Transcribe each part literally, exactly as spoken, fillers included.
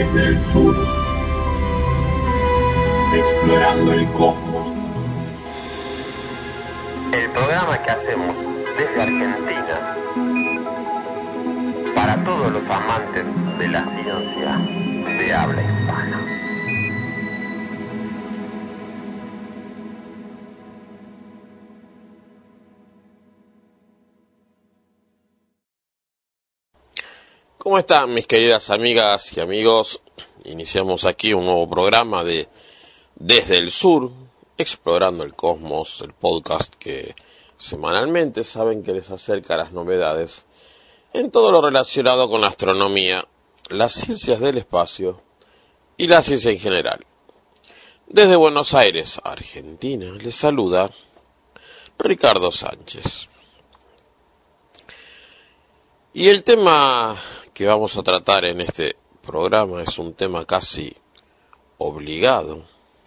desde el sur, explorando el cosmos. El programa que hacemos desde Argentina para todos los amantes de la ciencia de habla hispana. ¿Cómo están mis queridas amigas y amigos? Iniciamos aquí un nuevo programa de Desde el Sur, explorando el cosmos, el podcast que semanalmente saben que les acerca las novedades en todo lo relacionado con la astronomía, las ciencias del espacio y la ciencia en general. Desde Buenos Aires, Argentina, les saluda Ricardo Sánchez. Y el tema que vamos a tratar en este programa es un tema casi obligado,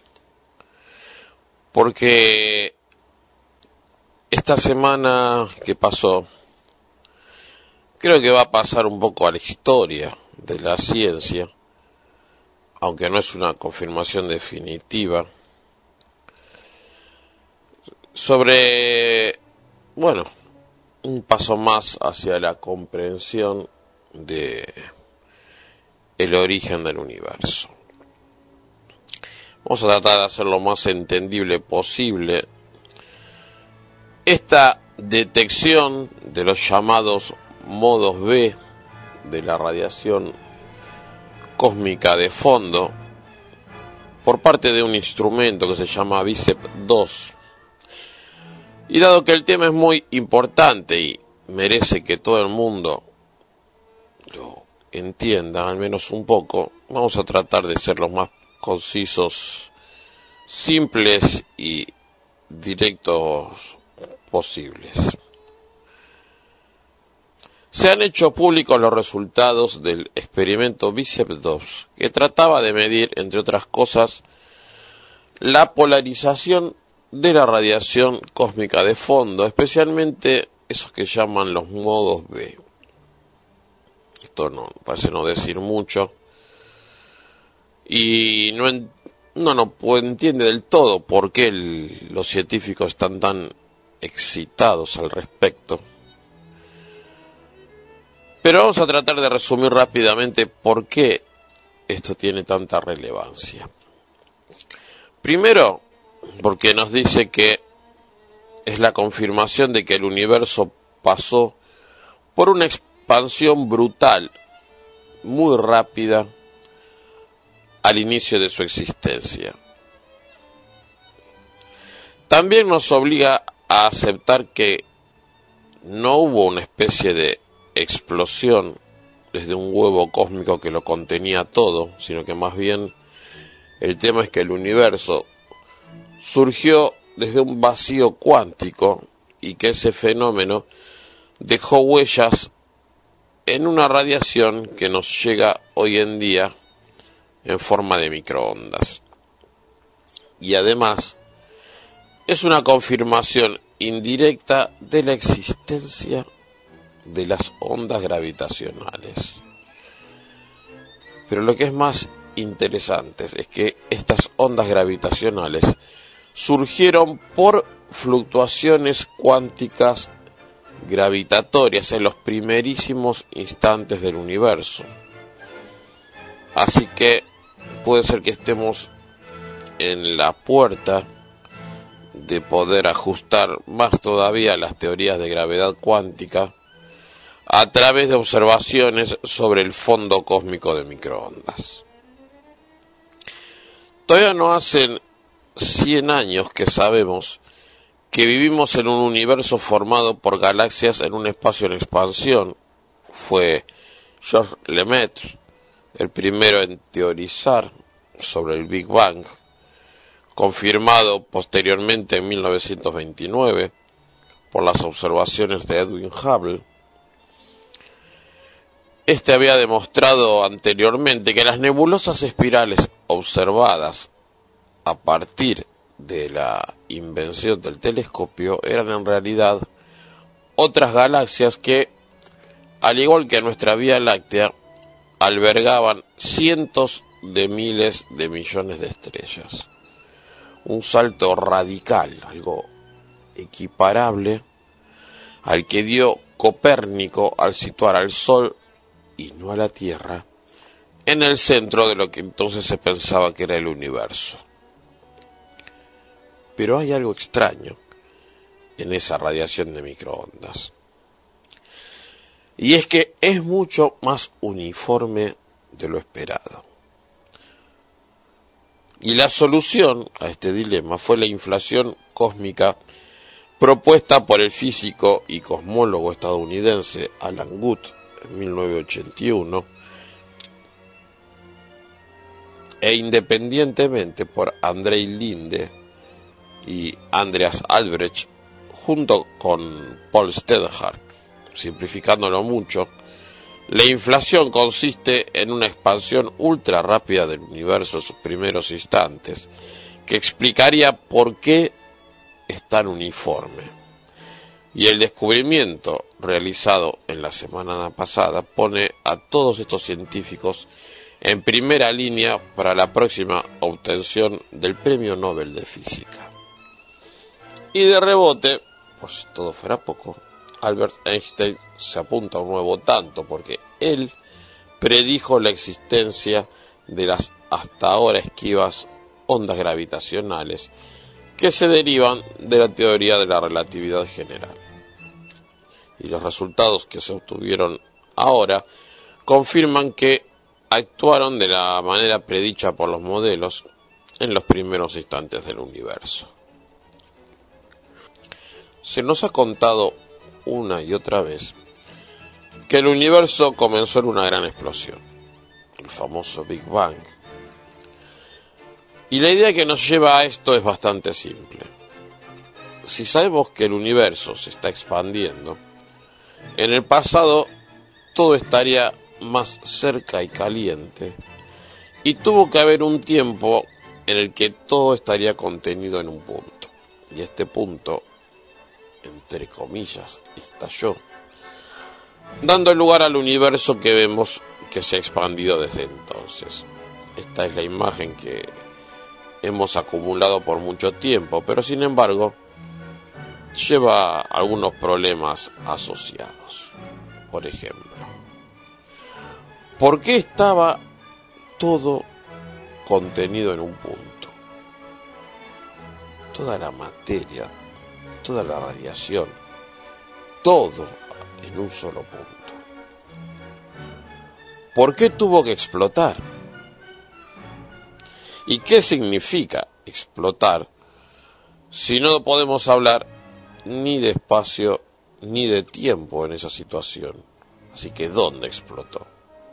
porque esta semana que pasó creo que va a pasar un poco a la historia de la ciencia, aunque no es una confirmación definitiva, sobre, bueno, un paso más hacia la comprensión de el origen del universo. Vamos a tratar de hacer lo más entendible posible esta detección de los llamados modos B de la radiación cósmica de fondo por parte de un instrumento que se llama BICEP dos. Y dado que el tema es muy importante y merece que todo el mundo lo entienda, al menos un poco, vamos a tratar de ser los más concisos, simples y directos posibles. Se han hecho públicos los resultados del experimento BICEP dos, que trataba de medir, entre otras cosas, la polarización de la radiación cósmica de fondo, especialmente esos que llaman los modos B. Esto no parece no decir mucho y no en, no, no entiende del todo por qué el, los científicos están tan excitados al respecto. Pero vamos a tratar de resumir rápidamente por qué esto tiene tanta relevancia. Primero, porque nos dice que es la confirmación de que el universo pasó por una expansión brutal, muy rápida, al inicio de su existencia. También nos obliga a aceptar que no hubo una especie de explosión desde un huevo cósmico que lo contenía todo, sino que más bien el tema es que el universo surgió desde un vacío cuántico y que ese fenómeno dejó huellas en una radiación que nos llega hoy en día en forma de microondas. Y además es una confirmación indirecta de la existencia de las ondas gravitacionales. Pero lo que es más interesante es que estas ondas gravitacionales surgieron por fluctuaciones cuánticas gravitatorias en los primerísimos instantes del universo. Así que puede ser que estemos en la puerta de poder ajustar más todavía las teorías de gravedad cuántica a través de observaciones sobre el fondo cósmico de microondas. Todavía no hacen cien años que sabemos que vivimos en un universo formado por galaxias en un espacio en expansión. Fue Georges Lemaitre el primero en teorizar sobre el Big Bang, confirmado posteriormente en mil novecientos veintinueve por las observaciones de Edwin Hubble. Este había demostrado anteriormente que las nebulosas espirales observadas a partir de la invención del telescopio eran en realidad otras galaxias que, al igual que nuestra Vía Láctea, albergaban cientos de miles de millones de estrellas. Un salto radical, algo equiparable al que dio Copérnico al situar al Sol, y no a la Tierra, en el centro de lo que entonces se pensaba que era el universo. Pero hay algo extraño en esa radiación de microondas. Y es que es mucho más uniforme de lo esperado. Y la solución a este dilema fue la inflación cósmica propuesta por el físico y cosmólogo estadounidense Alan Guth en mil novecientos ochenta y uno, e independientemente por Andrei Linde y Andreas Albrecht, junto con Paul Stedhart. Simplificándolo mucho, la inflación consiste en una expansión ultra rápida del universo en sus primeros instantes, que explicaría por qué es tan uniforme. Y el descubrimiento realizado en la semana pasada pone a todos estos científicos en primera línea para la próxima obtención del Premio Nobel de Física. Y de rebote, por si todo fuera poco, Albert Einstein se apunta a un nuevo tanto, porque él predijo la existencia de las hasta ahora esquivas ondas gravitacionales que se derivan de la teoría de la relatividad general. Y los resultados que se obtuvieron ahora confirman que actuaron de la manera predicha por los modelos en los primeros instantes del universo. Se nos ha contado una y otra vez que el universo comenzó en una gran explosión, el famoso Big Bang. Y la idea que nos lleva a esto es bastante simple. Si sabemos que el universo se está expandiendo, en el pasado todo estaría más cerca y caliente, y tuvo que haber un tiempo en el que todo estaría contenido en un punto, y este punto, entre comillas, estalló, dando lugar al universo que vemos que se ha expandido desde entonces. Esta es la imagen que hemos acumulado por mucho tiempo, pero sin embargo lleva algunos problemas asociados. Por ejemplo, ¿por qué estaba todo contenido en un punto? Toda la materia, toda la radiación, todo en un solo punto. ¿Por qué tuvo que explotar? ¿Y qué significa explotar si no podemos hablar ni de espacio ni de tiempo en esa situación? Así que, ¿dónde explotó?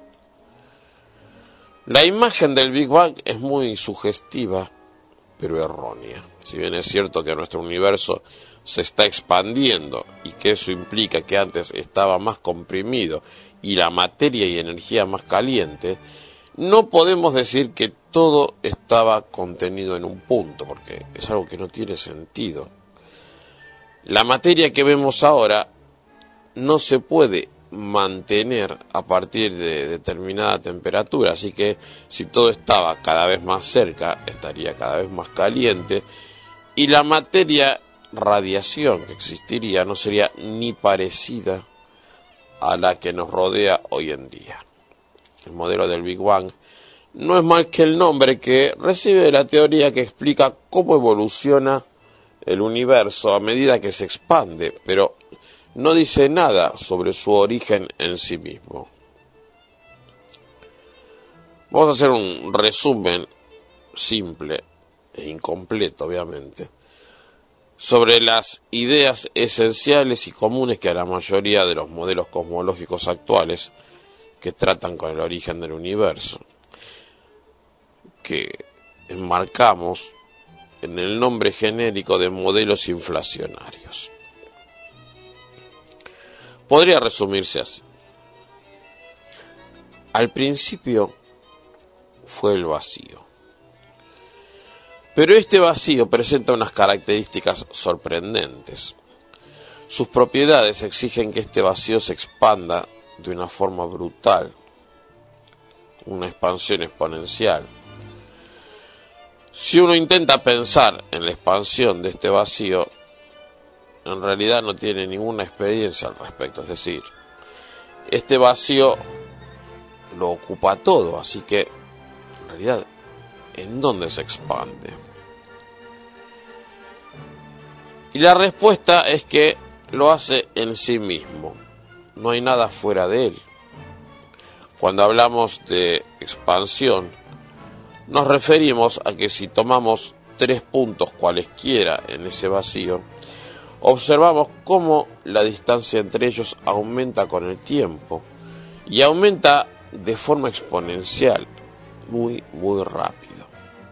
La imagen del Big Bang es muy sugestiva, pero errónea. Si bien es cierto que nuestro universo se está expandiendo y que eso implica que antes estaba más comprimido y la materia y energía más caliente, no podemos decir que todo estaba contenido en un punto, porque es algo que no tiene sentido. La materia que vemos ahora no se puede mantener a partir de determinada temperatura, así que si todo estaba cada vez más cerca, estaría cada vez más caliente, y la materia radiación que existiría no sería ni parecida a la que nos rodea hoy en día. El modelo del Big Bang no es más que el nombre que recibe la teoría que explica cómo evoluciona el universo a medida que se expande, pero no dice nada sobre su origen en sí mismo. Vamos a hacer un resumen simple e incompleto, obviamente, sobre las ideas esenciales y comunes que a la mayoría de los modelos cosmológicos actuales que tratan con el origen del universo, que enmarcamos en el nombre genérico de modelos inflacionarios. Podría resumirse así. Al principio fue el vacío. Pero este vacío presenta unas características sorprendentes. Sus propiedades exigen que este vacío se expanda de una forma brutal. una expansión exponencial. Si uno intenta pensar en la expansión de este vacío, en realidad no tiene ninguna experiencia al respecto. Es decir, este vacío lo ocupa todo, así que en realidad, ¿en dónde se expande? Y la respuesta es que lo hace en sí mismo. No hay nada fuera de él. Cuando hablamos de expansión, nos referimos a que si tomamos tres puntos cualesquiera en ese vacío, observamos cómo la distancia entre ellos aumenta con el tiempo y aumenta de forma exponencial, muy, muy rápido.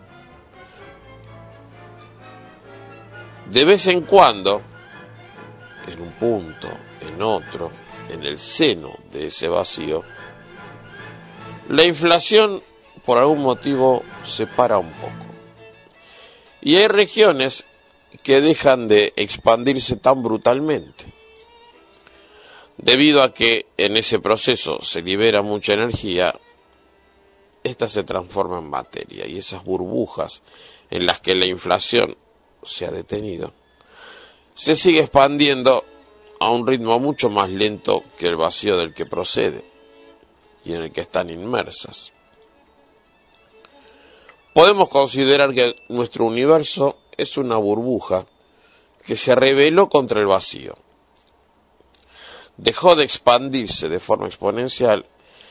De vez en cuando, en un punto, en otro, en el seno de ese vacío, la inflación por algún motivo se para un poco. Y hay regiones que dejan de expandirse tan brutalmente, debido a que en ese proceso se libera mucha energía. Esta se transforma en materia, y esas burbujas en las que la inflación se ha detenido se sigue expandiendo a un ritmo mucho más lento que el vacío del que procede y en el que están inmersas. Podemos considerar que nuestro universo es una burbuja que se rebeló contra el vacío. Dejó de expandirse de forma exponencial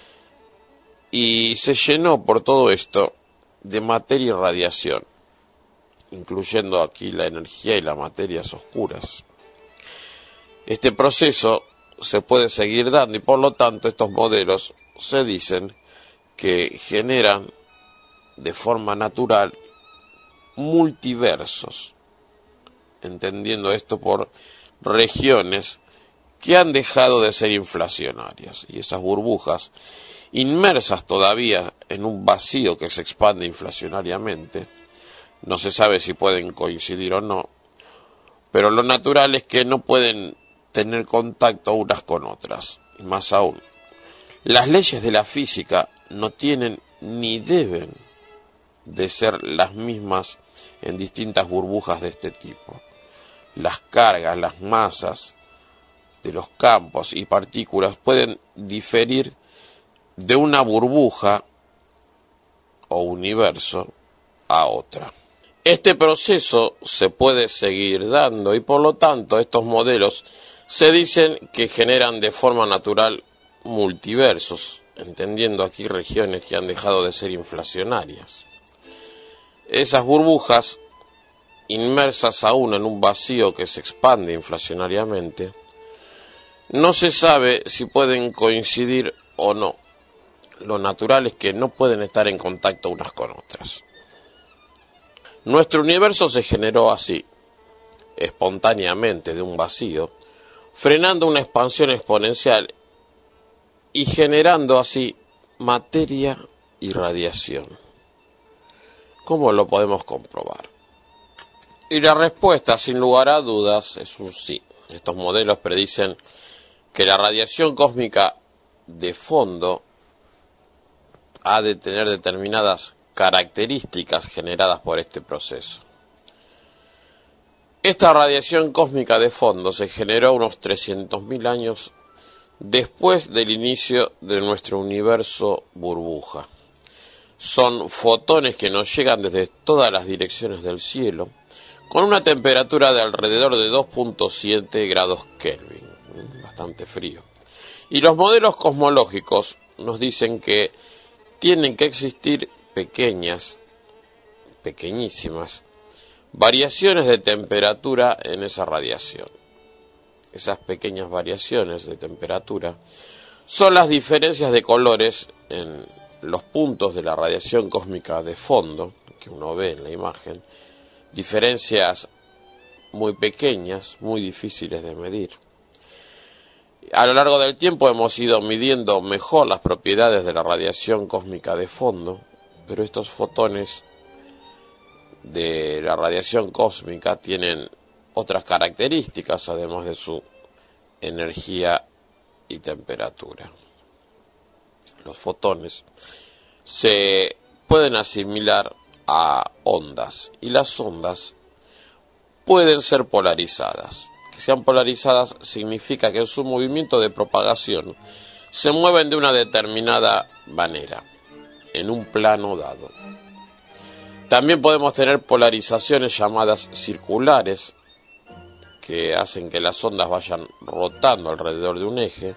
y se llenó por todo esto de materia y radiación, incluyendo aquí la energía y las materias oscuras. Este proceso se puede seguir dando y por lo tanto estos modelos se dicen que generan de forma natural multiversos, entendiendo esto por regiones que han dejado de ser inflacionarias, y esas burbujas inmersas todavía en un vacío que se expande inflacionariamente, no se sabe si pueden coincidir o no, pero lo natural es que no pueden tener contacto unas con otras, y más aún, las leyes de la física no tienen ni deben de ser las mismas en distintas burbujas de este tipo. Las cargas, las masas de los campos y partículas pueden diferir de una burbuja o universo a otra. Este proceso se puede seguir dando y por lo tanto estos modelos se dicen que generan de forma natural multiversos, entendiendo aquí regiones que han dejado de ser inflacionarias. Esas burbujas, inmersas aún en un vacío que se expande inflacionariamente, no se sabe si pueden coincidir o no. Lo natural es que no pueden estar en contacto unas con otras. Nuestro universo se generó así, espontáneamente de un vacío, frenando una expansión exponencial y generando así materia y radiación. ¿Cómo lo podemos comprobar? Y la respuesta, sin lugar a dudas, es un sí. Estos modelos predicen que la radiación cósmica de fondo ha de tener determinadas características generadas por este proceso. Esta radiación cósmica de fondo se generó unos trescientos mil años después del inicio de nuestro universo burbuja. Son fotones que nos llegan desde todas las direcciones del cielo, con una temperatura de alrededor de dos punto siete grados Kelvin, bastante frío. Y los modelos cosmológicos nos dicen que tienen que existir pequeñas, pequeñísimas, variaciones de temperatura en esa radiación. Esas pequeñas variaciones de temperatura son las diferencias de colores en los puntos de la radiación cósmica de fondo, que uno ve en la imagen, diferencias muy pequeñas, muy difíciles de medir. A lo largo del tiempo hemos ido midiendo mejor las propiedades de la radiación cósmica de fondo, pero estos fotones de la radiación cósmica tienen otras características, además de su energía y temperatura. Los fotones se pueden asimilar a ondas, y las ondas pueden ser polarizadas. Que sean polarizadas significa que en su movimiento de propagación se mueven de una determinada manera, en un plano dado. También podemos tener polarizaciones llamadas circulares, que hacen que las ondas vayan rotando alrededor de un eje.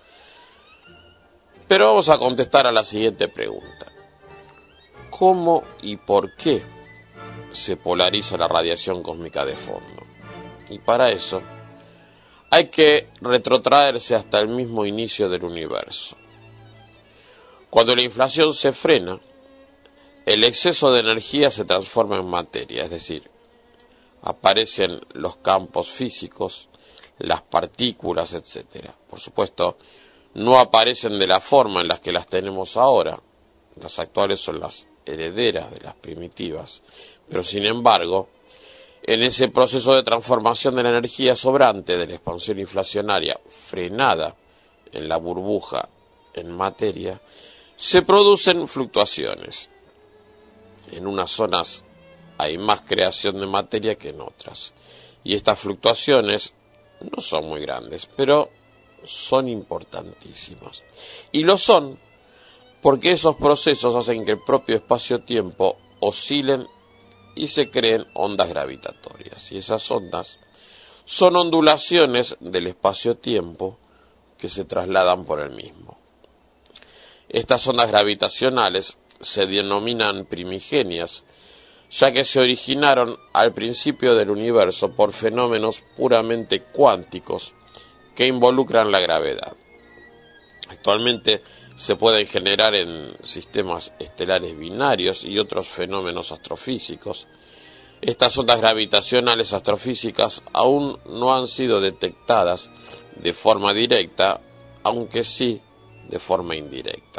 Pero vamos a contestar a la siguiente pregunta: ¿cómo y por qué se polariza la radiación cósmica de fondo? Y para eso hay que retrotraerse hasta el mismo inicio del universo. Cuando la inflación se frena, el exceso de energía se transforma en materia, es decir, aparecen los campos físicos, las partículas, etcétera. Por supuesto, no aparecen de la forma en la que las tenemos ahora. Las actuales son las herederas de las primitivas, pero sin embargo, en ese proceso de transformación de la energía sobrante de la expansión inflacionaria frenada en la burbuja en materia, se producen fluctuaciones. En unas zonas hay más creación de materia que en otras, y estas fluctuaciones no son muy grandes, pero son importantísimas. Y lo son porque esos procesos hacen que el propio espacio-tiempo oscilen y se creen ondas gravitatorias. Y esas ondas son ondulaciones del espacio-tiempo que se trasladan por el mismo. Estas ondas gravitacionales se denominan primigenias, ya que se originaron al principio del universo por fenómenos puramente cuánticos que involucran la gravedad. Actualmente se pueden generar en sistemas estelares binarios y otros fenómenos astrofísicos. Estas ondas gravitacionales astrofísicas aún no han sido detectadas de forma directa, aunque sí de forma indirecta.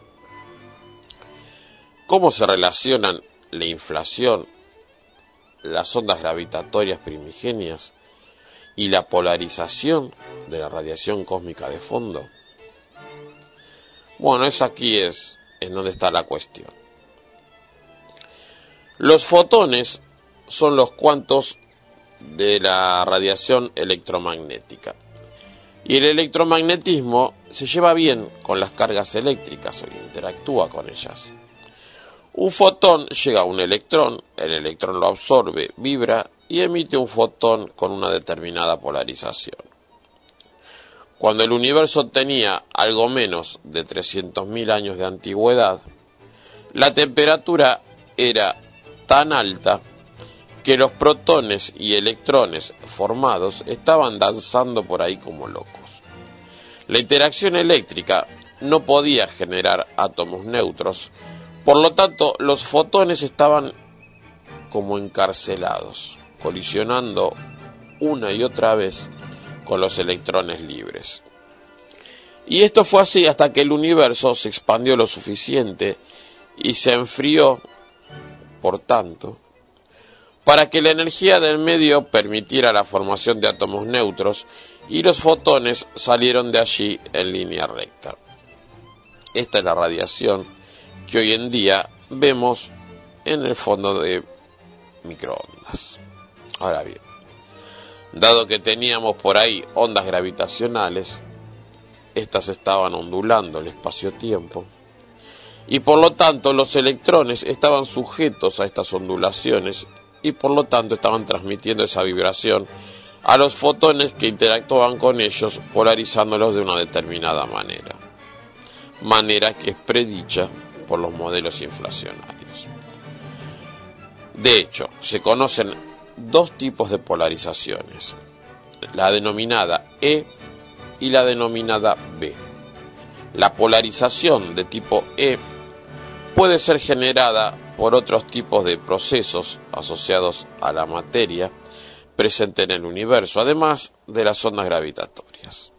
¿Cómo se relacionan la inflación, las ondas gravitatorias primigenias y la polarización de la radiación cósmica de fondo? Bueno, es aquí es en donde está la cuestión. Los fotones son los cuantos de la radiación electromagnética. Y el electromagnetismo se lleva bien con las cargas eléctricas o interactúa con ellas. Un fotón llega a un electrón, el electrón lo absorbe, vibra y emite un fotón con una determinada polarización. Cuando el universo tenía algo menos de trescientos mil años de antigüedad, la temperatura era tan alta que los protones y electrones formados estaban danzando por ahí como locos. La interacción eléctrica no podía generar átomos neutros, por lo tanto los fotones estaban como encarcelados, colisionando una y otra vez con los electrones libres. Y esto fue así hasta que el universo se expandió lo suficiente y se enfrió, por tanto, para que la energía del medio permitiera la formación de átomos neutros y los fotones salieron de allí en línea recta. Esta es la radiación que hoy en día vemos en el fondo de microondas. Ahora bien, dado que teníamos por ahí ondas gravitacionales, estas estaban ondulando el espacio-tiempo, y por lo tanto los electrones estaban sujetos a estas ondulaciones, y por lo tanto estaban transmitiendo esa vibración a los fotones que interactuaban con ellos, polarizándolos de una determinada manera. Manera que es predicha por los modelos inflacionarios. De hecho, se conocen dos tipos de polarizaciones, la denominada E y la denominada B. La polarización de tipo E puede ser generada por otros tipos de procesos asociados a la materia presente en el universo, además de las ondas gravitatorias.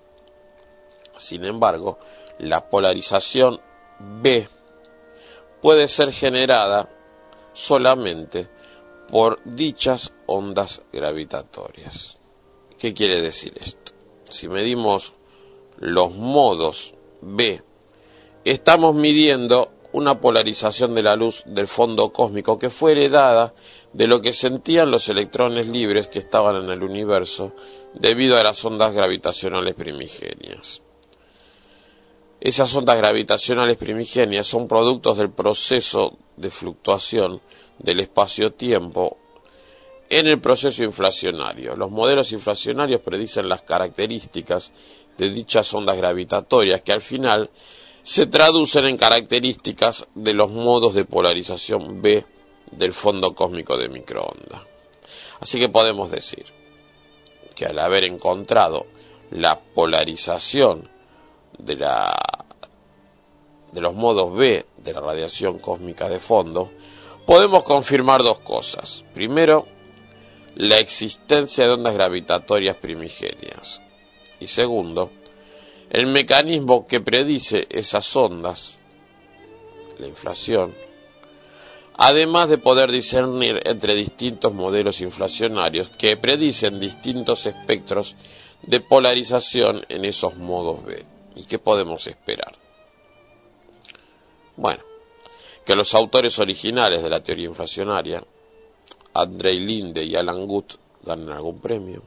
Sin embargo, la polarización B puede ser generada solamente por dichas ondas gravitatorias. ¿Qué quiere decir esto? Si medimos los modos B, estamos midiendo una polarización de la luz del fondo cósmico que fue heredada de lo que sentían los electrones libres que estaban en el universo debido a las ondas gravitacionales primigenias. Esas ondas gravitacionales primigenias son productos del proceso de fluctuación del espacio-tiempo en el proceso inflacionario. Los modelos inflacionarios predicen las características de dichas ondas gravitatorias que al final se traducen en características de los modos de polarización B del fondo cósmico de microondas. Así que podemos decir que al haber encontrado la polarización de, la, de los modos B de la radiación cósmica de fondo, podemos confirmar dos cosas. Primero, la existencia de ondas gravitatorias primigenias. Y segundo, el mecanismo que predice esas ondas, la inflación, además de poder discernir entre distintos modelos inflacionarios que predicen distintos espectros de polarización en esos modos B. ¿Y qué podemos esperar? Bueno, que los autores originales de la teoría inflacionaria, Andrei Linde y Alan Guth, ganen algún premio.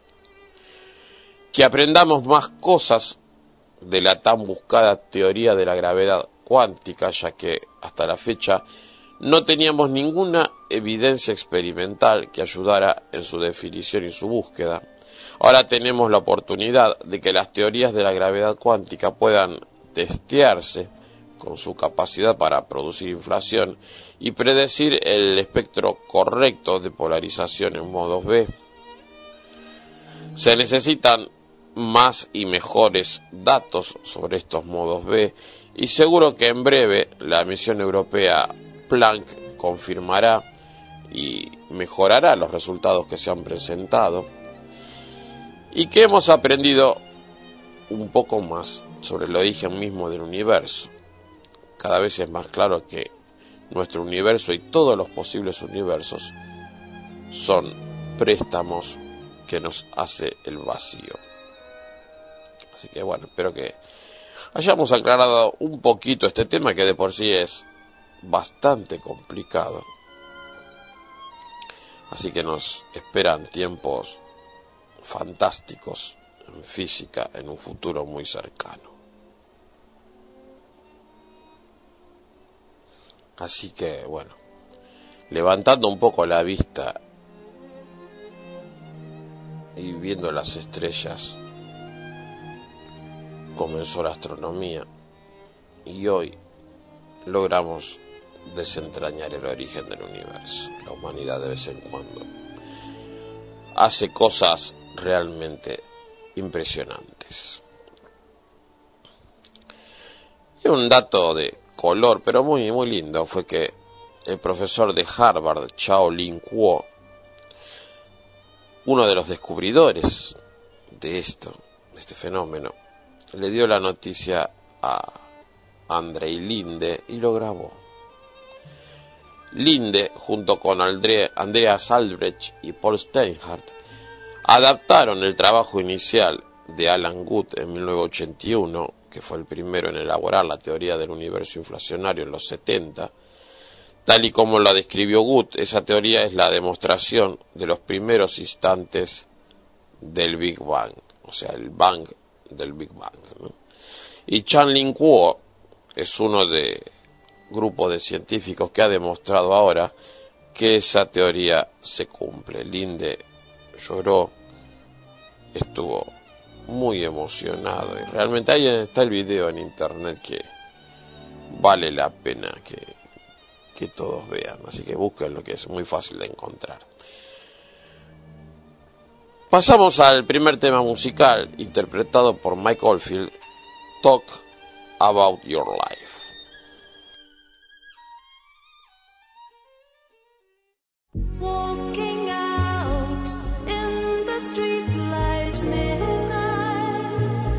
Que aprendamos más cosas de la tan buscada teoría de la gravedad cuántica, ya que hasta la fecha no teníamos ninguna evidencia experimental que ayudara en su definición y su búsqueda. Ahora tenemos la oportunidad de que las teorías de la gravedad cuántica puedan testearse con su capacidad para producir inflación y predecir el espectro correcto de polarización en modos B. Se necesitan más y mejores datos sobre estos modos B y seguro que en breve la misión europea Planck confirmará y mejorará los resultados que se han presentado y que hemos aprendido un poco más sobre el origen mismo del universo. Cada vez es más claro que nuestro universo y todos los posibles universos son préstamos que nos hace el vacío. Así que bueno, espero que hayamos aclarado un poquito este tema que de por sí es bastante complicado. Así que nos esperan tiempos fantásticos en física en un futuro muy cercano. Así que bueno, levantando un poco la vista y viendo las estrellas, comenzó la astronomía y hoy logramos desentrañar el origen del universo. La humanidad de vez en cuando hace cosas realmente impresionantes. Y un dato de color, pero muy muy lindo, fue que el profesor de Harvard, Chao-Lin Kuo, uno de los descubridores de esto, de este fenómeno, le dio la noticia a Andrei Linde y lo grabó. Linde, junto con Andrea, Andreas Albrecht y Paul Steinhardt, adaptaron el trabajo inicial de Alan Guth en mil novecientos ochenta y uno, que fue el primero en elaborar la teoría del universo inflacionario en los setenta. Tal y como la describió Guth, esa teoría es la demostración de los primeros instantes del Big Bang, o sea, el Bang del Big Bang, ¿no? Y Chao-Lin Kuo es uno de grupo de científicos que ha demostrado ahora que esa teoría se cumple. Linde lloró, estuvo muy emocionado y realmente ahí está el video en internet que vale la pena que, que todos vean, así que búsquenlo, que es muy fácil de encontrar. Pasamos al primer tema musical interpretado por Mike Oldfield, Talk About Your Life. Walking out in the streetlight midnight,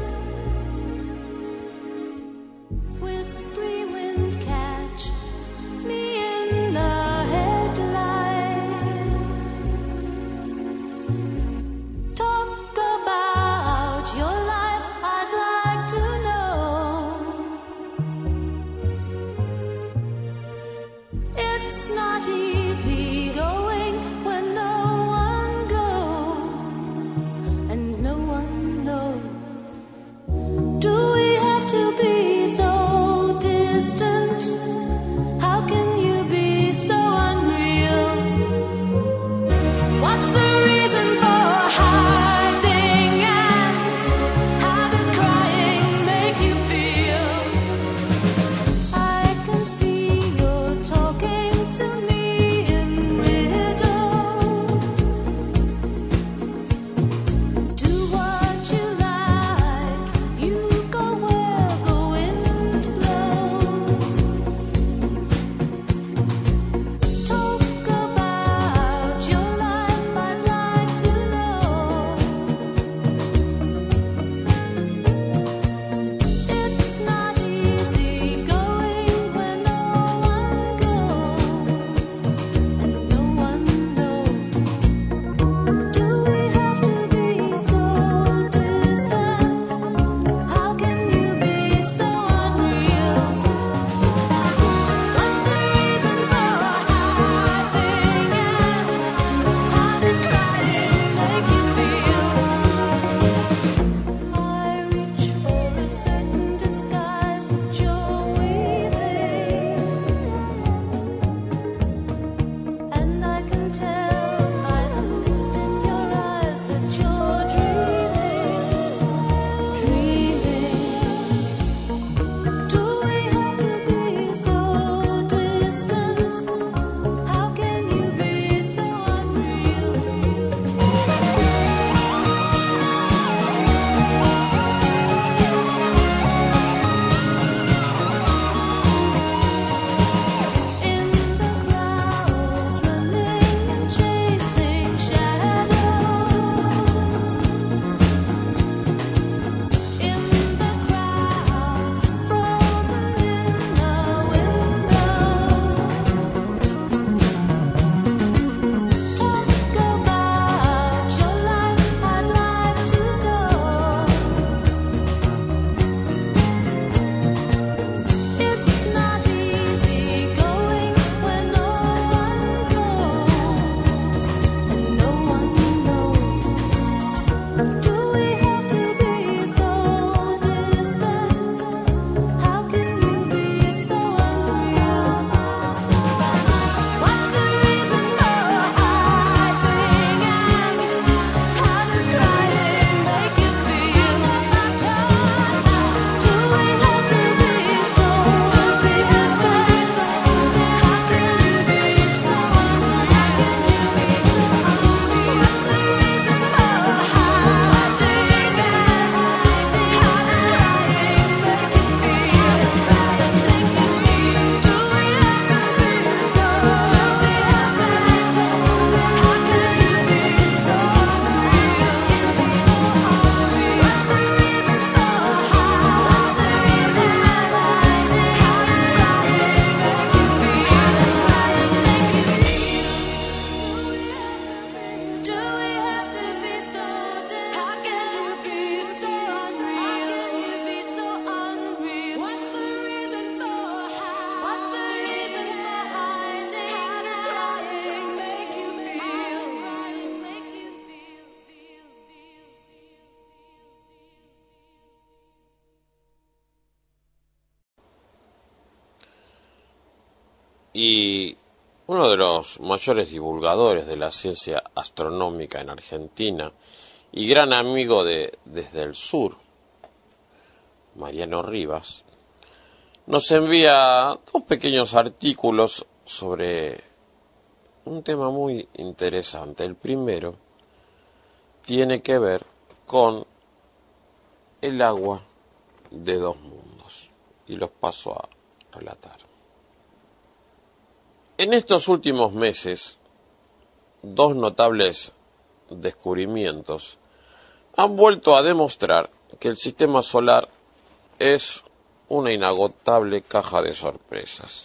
whispery wind catch me in the headlights. Talk about your life, I'd like to know. y uno de los mayores divulgadores de la ciencia astronómica en Argentina y gran amigo de Desde el Sur, Mariano Rivas, nos envía dos pequeños artículos sobre un tema muy interesante. El primero tiene que ver con el agua de dos mundos y los paso a relatar. En estos últimos meses, dos notables descubrimientos han vuelto a demostrar que el sistema solar es una inagotable caja de sorpresas.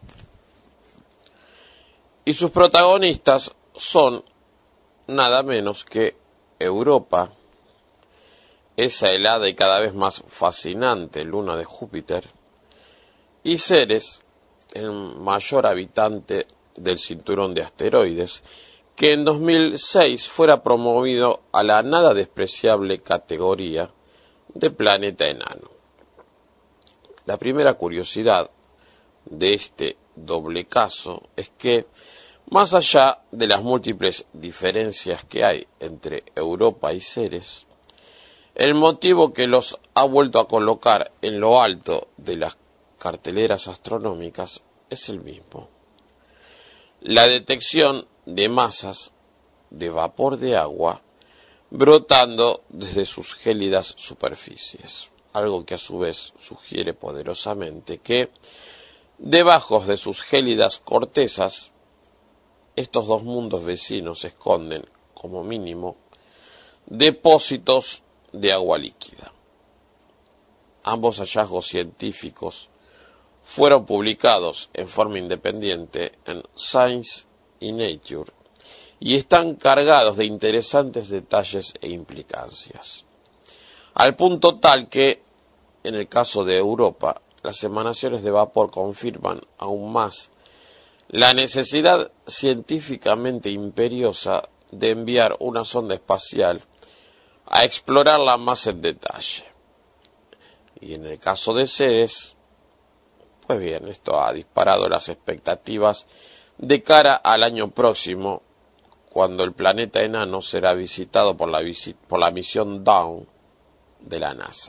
Y sus protagonistas son nada menos que Europa, esa helada y cada vez más fascinante luna de Júpiter, y Ceres, el mayor habitante del cinturón de asteroides, que en dos mil seis fuera promovido a la nada despreciable categoría de planeta enano. La primera curiosidad de este doble caso es que, más allá de las múltiples diferencias que hay entre Europa y Ceres, el motivo que los ha vuelto a colocar en lo alto de las carteleras astronómicas es el mismo: la detección de masas de vapor de agua brotando desde sus gélidas superficies, algo que a su vez sugiere poderosamente que debajo de sus gélidas cortezas estos dos mundos vecinos esconden, como mínimo, depósitos de agua líquida. Ambos hallazgos científicos fueron publicados en forma independiente en Science y Nature y están cargados de interesantes detalles e implicancias, al punto tal que, en el caso de Europa, las emanaciones de vapor confirman aún más la necesidad científicamente imperiosa de enviar una sonda espacial a explorarla más en detalle. Y en el caso de Ceres, pues bien, esto ha disparado las expectativas de cara al año próximo, cuando el planeta enano será visitado por la, visit- por la misión Dawn de la NASA.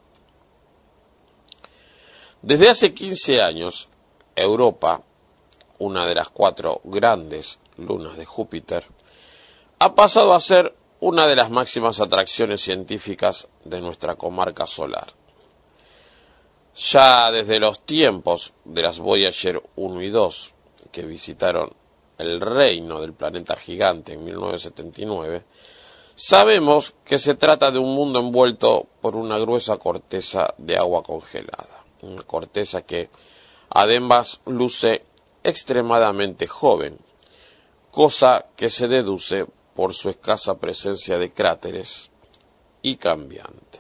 Desde hace quince años, Europa, una de las cuatro grandes lunas de Júpiter, ha pasado a ser una de las máximas atracciones científicas de nuestra comarca solar. Ya desde los tiempos de las Voyager uno y dos, que visitaron el reino del planeta gigante en mil novecientos setenta y nueve, sabemos que se trata de un mundo envuelto por una gruesa corteza de agua congelada, una corteza que además luce extremadamente joven, cosa que se deduce por su escasa presencia de cráteres y cambiante.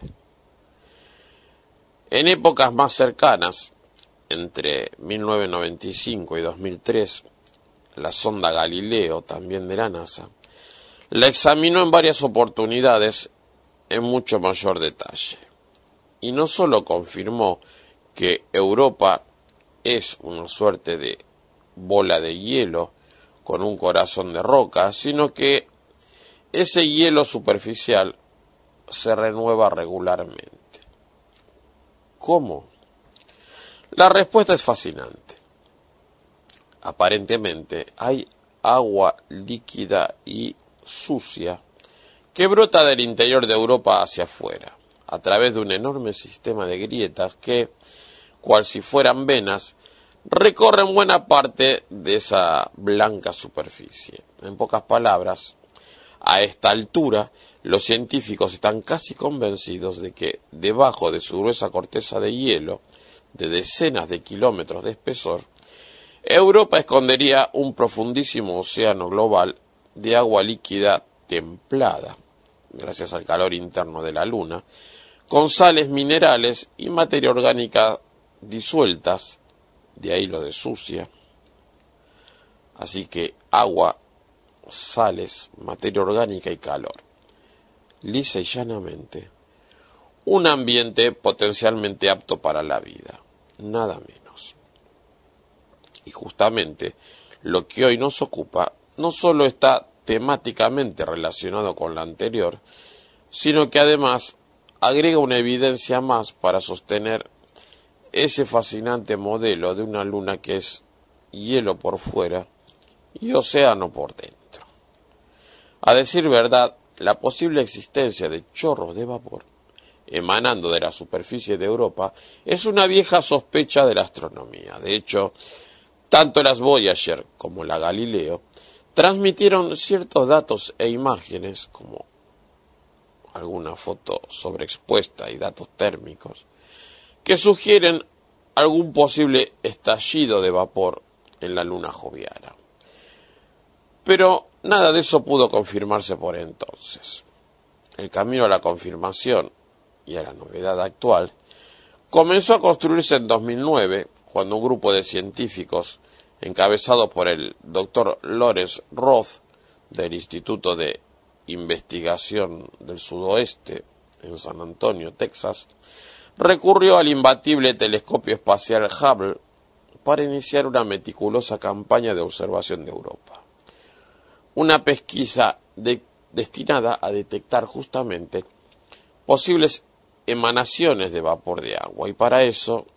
En épocas más cercanas, entre mil novecientos noventa y cinco y dos mil tres, la sonda Galileo, también de la NASA, la examinó en varias oportunidades en mucho mayor detalle. Y no solo confirmó que Europa es una suerte de bola de hielo con un corazón de roca, sino que ese hielo superficial se renueva regularmente. ¿Cómo? La respuesta es fascinante. Aparentemente hay agua líquida y sucia que brota del interior de Europa hacia afuera, a través de un enorme sistema de grietas que, cual si fueran venas, recorren buena parte de esa blanca superficie. En pocas palabras, a esta altura, los científicos están casi convencidos de que debajo de su gruesa corteza de hielo, de decenas de kilómetros de espesor, Europa escondería un profundísimo océano global de agua líquida templada, gracias al calor interno de la Luna, con sales minerales y materia orgánica disueltas, de ahí lo de sucia. Así que agua, sales, materia orgánica y calor. Lisa y llanamente, un ambiente potencialmente apto para la vida, nada menos. Y justamente lo que hoy nos ocupa no solo está temáticamente relacionado con la anterior, sino que además agrega una evidencia más para sostener ese fascinante modelo de una luna que es hielo por fuera y océano por dentro. A decir verdad, la posible existencia de chorros de vapor emanando de la superficie de Europa es una vieja sospecha de la astronomía. De hecho, tanto las Voyager como la Galileo transmitieron ciertos datos e imágenes, como alguna foto sobreexpuesta y datos térmicos, que sugieren algún posible estallido de vapor en la luna joviana. Pero nada de eso pudo confirmarse por entonces. El camino a la confirmación y a la novedad actual comenzó a construirse en dos mil nueve, cuando un grupo de científicos, encabezado por el doctor Lawrence Roth, del Instituto de Investigación del Sudoeste, en San Antonio, Texas, recurrió al imbatible telescopio espacial Hubble para iniciar una meticulosa campaña de observación de Europa. Una pesquisa de, destinada a detectar justamente posibles emanaciones de vapor de agua, y para eso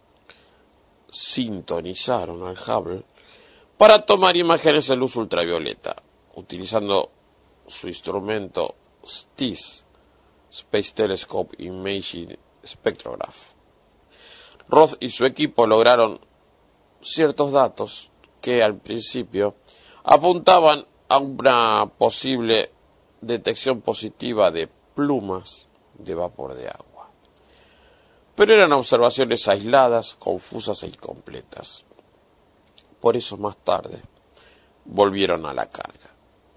sintonizaron al Hubble para tomar imágenes en luz ultravioleta, utilizando su instrumento S T I S, Space Telescope Imaging Spectrograph. Roth y su equipo lograron ciertos datos que al principio apuntaban a una posible detección positiva de plumas de vapor de agua. Pero eran observaciones aisladas, confusas e incompletas. Por eso más tarde volvieron a la carga.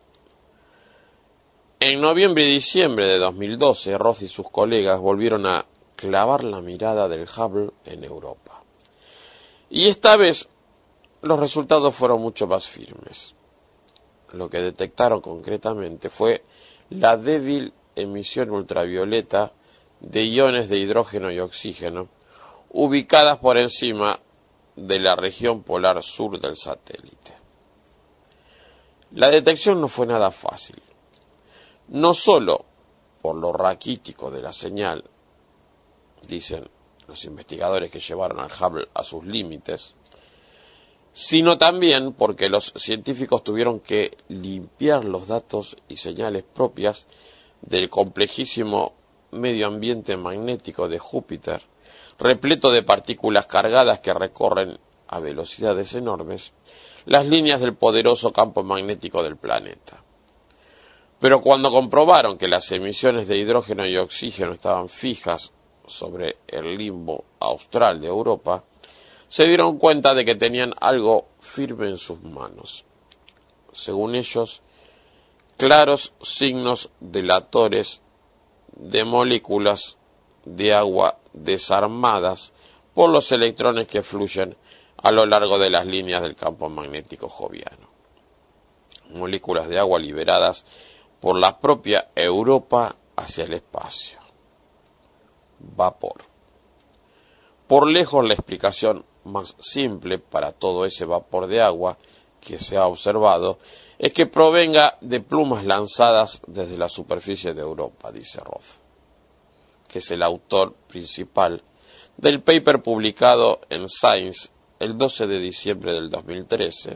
En noviembre y diciembre de dos mil doce, Roth y sus colegas volvieron a clavar la mirada del Hubble en Europa. Y esta vez los resultados fueron mucho más firmes. Lo que detectaron concretamente fue la débil emisión ultravioleta de iones de hidrógeno y oxígeno ubicadas por encima de la región polar sur del satélite. La detección no fue nada fácil, no solo por lo raquítico de la señal, dicen los investigadores que llevaron al Hubble a sus límites, sino también porque los científicos tuvieron que limpiar los datos y señales propias del complejísimo medio ambiente magnético de Júpiter, repleto de partículas cargadas que recorren a velocidades enormes las líneas del poderoso campo magnético del planeta. Pero cuando comprobaron que las emisiones de hidrógeno y oxígeno estaban fijas sobre el limbo austral de Europa, se dieron cuenta de que tenían algo firme en sus manos. Según ellos, claros signos delatores de moléculas de agua desarmadas por los electrones que fluyen a lo largo de las líneas del campo magnético joviano. Moléculas de agua liberadas por la propia Europa hacia el espacio. Vapor. Por lejos la explicación más simple para todo ese vapor de agua que se ha observado es que provenga de plumas lanzadas desde la superficie de Europa, dice Roth, que es el autor principal del paper publicado en Science el doce de diciembre del dos mil trece,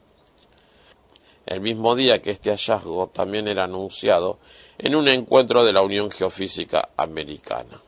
el mismo día que este hallazgo también era anunciado en un encuentro de la Unión Geofísica Americana.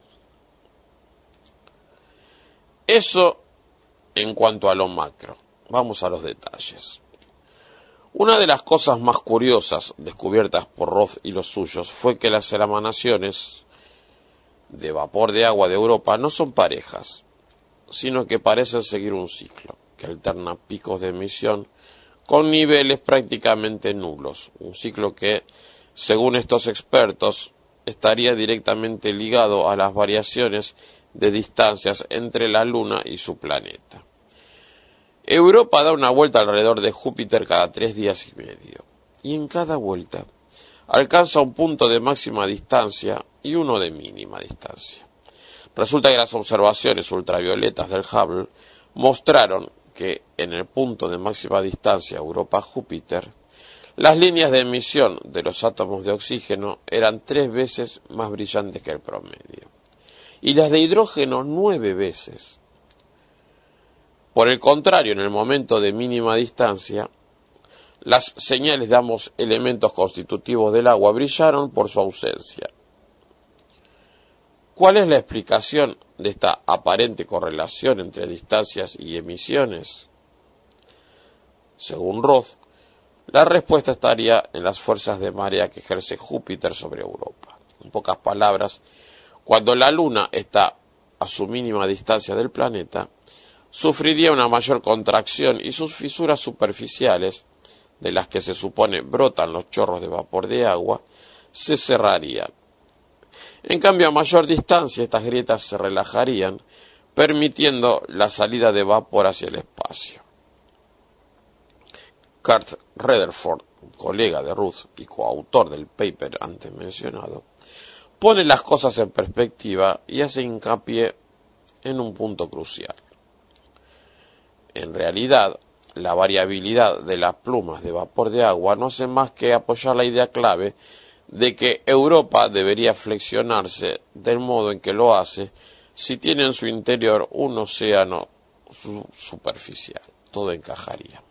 Eso en cuanto a lo macro. Vamos a los detalles. Una de las cosas más curiosas descubiertas por Roth y los suyos fue que las emanaciones de vapor de agua de Europa no son parejas, sino que parecen seguir un ciclo, que alterna picos de emisión con niveles prácticamente nulos. Un ciclo que, según estos expertos, estaría directamente ligado a las variaciones de distancias entre la Luna y su planeta. Europa da una vuelta alrededor de Júpiter cada tres días y medio, y en cada vuelta alcanza un punto de máxima distancia y uno de mínima distancia. Resulta que las observaciones ultravioletas del Hubble mostraron que en el punto de máxima distancia Europa-Júpiter, las líneas de emisión de los átomos de oxígeno eran tres veces más brillantes que el promedio, y las de hidrógeno nueve veces. Por el contrario, en el momento de mínima distancia, las señales de ambos elementos constitutivos del agua brillaron por su ausencia. ¿Cuál es la explicación de esta aparente correlación entre distancias y emisiones? Según Roth, la respuesta estaría en las fuerzas de marea que ejerce Júpiter sobre Europa. En pocas palabras, cuando la Luna está a su mínima distancia del planeta, sufriría una mayor contracción y sus fisuras superficiales, de las que se supone brotan los chorros de vapor de agua, se cerrarían. En cambio, a mayor distancia, estas grietas se relajarían, permitiendo la salida de vapor hacia el espacio. Kurt Rutherford, un colega de Roth y coautor del paper antes mencionado, pone las cosas en perspectiva y hace hincapié en un punto crucial. En realidad, la variabilidad de las plumas de vapor de agua no hace más que apoyar la idea clave de que Europa debería flexionarse del modo en que lo hace si tiene en su interior un océano superficial. Todo encajaría.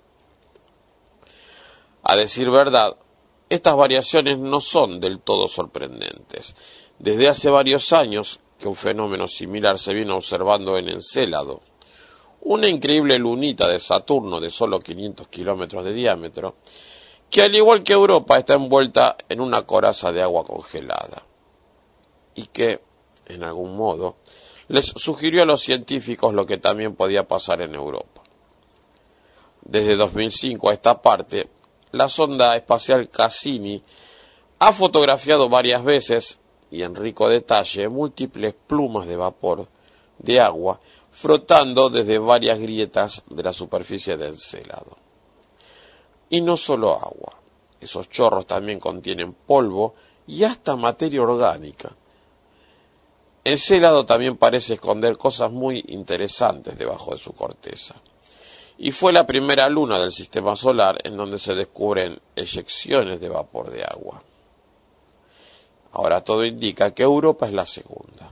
A decir verdad, estas variaciones no son del todo sorprendentes. Desde hace varios años que un fenómeno similar se viene observando en Encélado, una increíble lunita de Saturno de solo quinientos kilómetros de diámetro, que al igual que Europa está envuelta en una coraza de agua congelada, y que, en algún modo, les sugirió a los científicos lo que también podía pasar en Europa. Desde dos mil cinco a esta parte, la sonda espacial Cassini ha fotografiado varias veces, y en rico detalle, múltiples plumas de vapor de agua frotando desde varias grietas de la superficie de Encélado. Y no solo agua, esos chorros también contienen polvo y hasta materia orgánica. Encélado también parece esconder cosas muy interesantes debajo de su corteza. Y fue la primera luna del sistema solar en donde se descubren eyecciones de vapor de agua. Ahora todo indica que Europa es la segunda.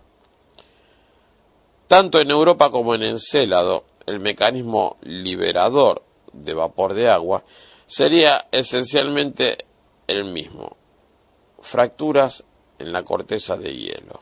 Tanto en Europa como en Encélado, el mecanismo liberador de vapor de agua sería esencialmente el mismo: fracturas en la corteza de hielo,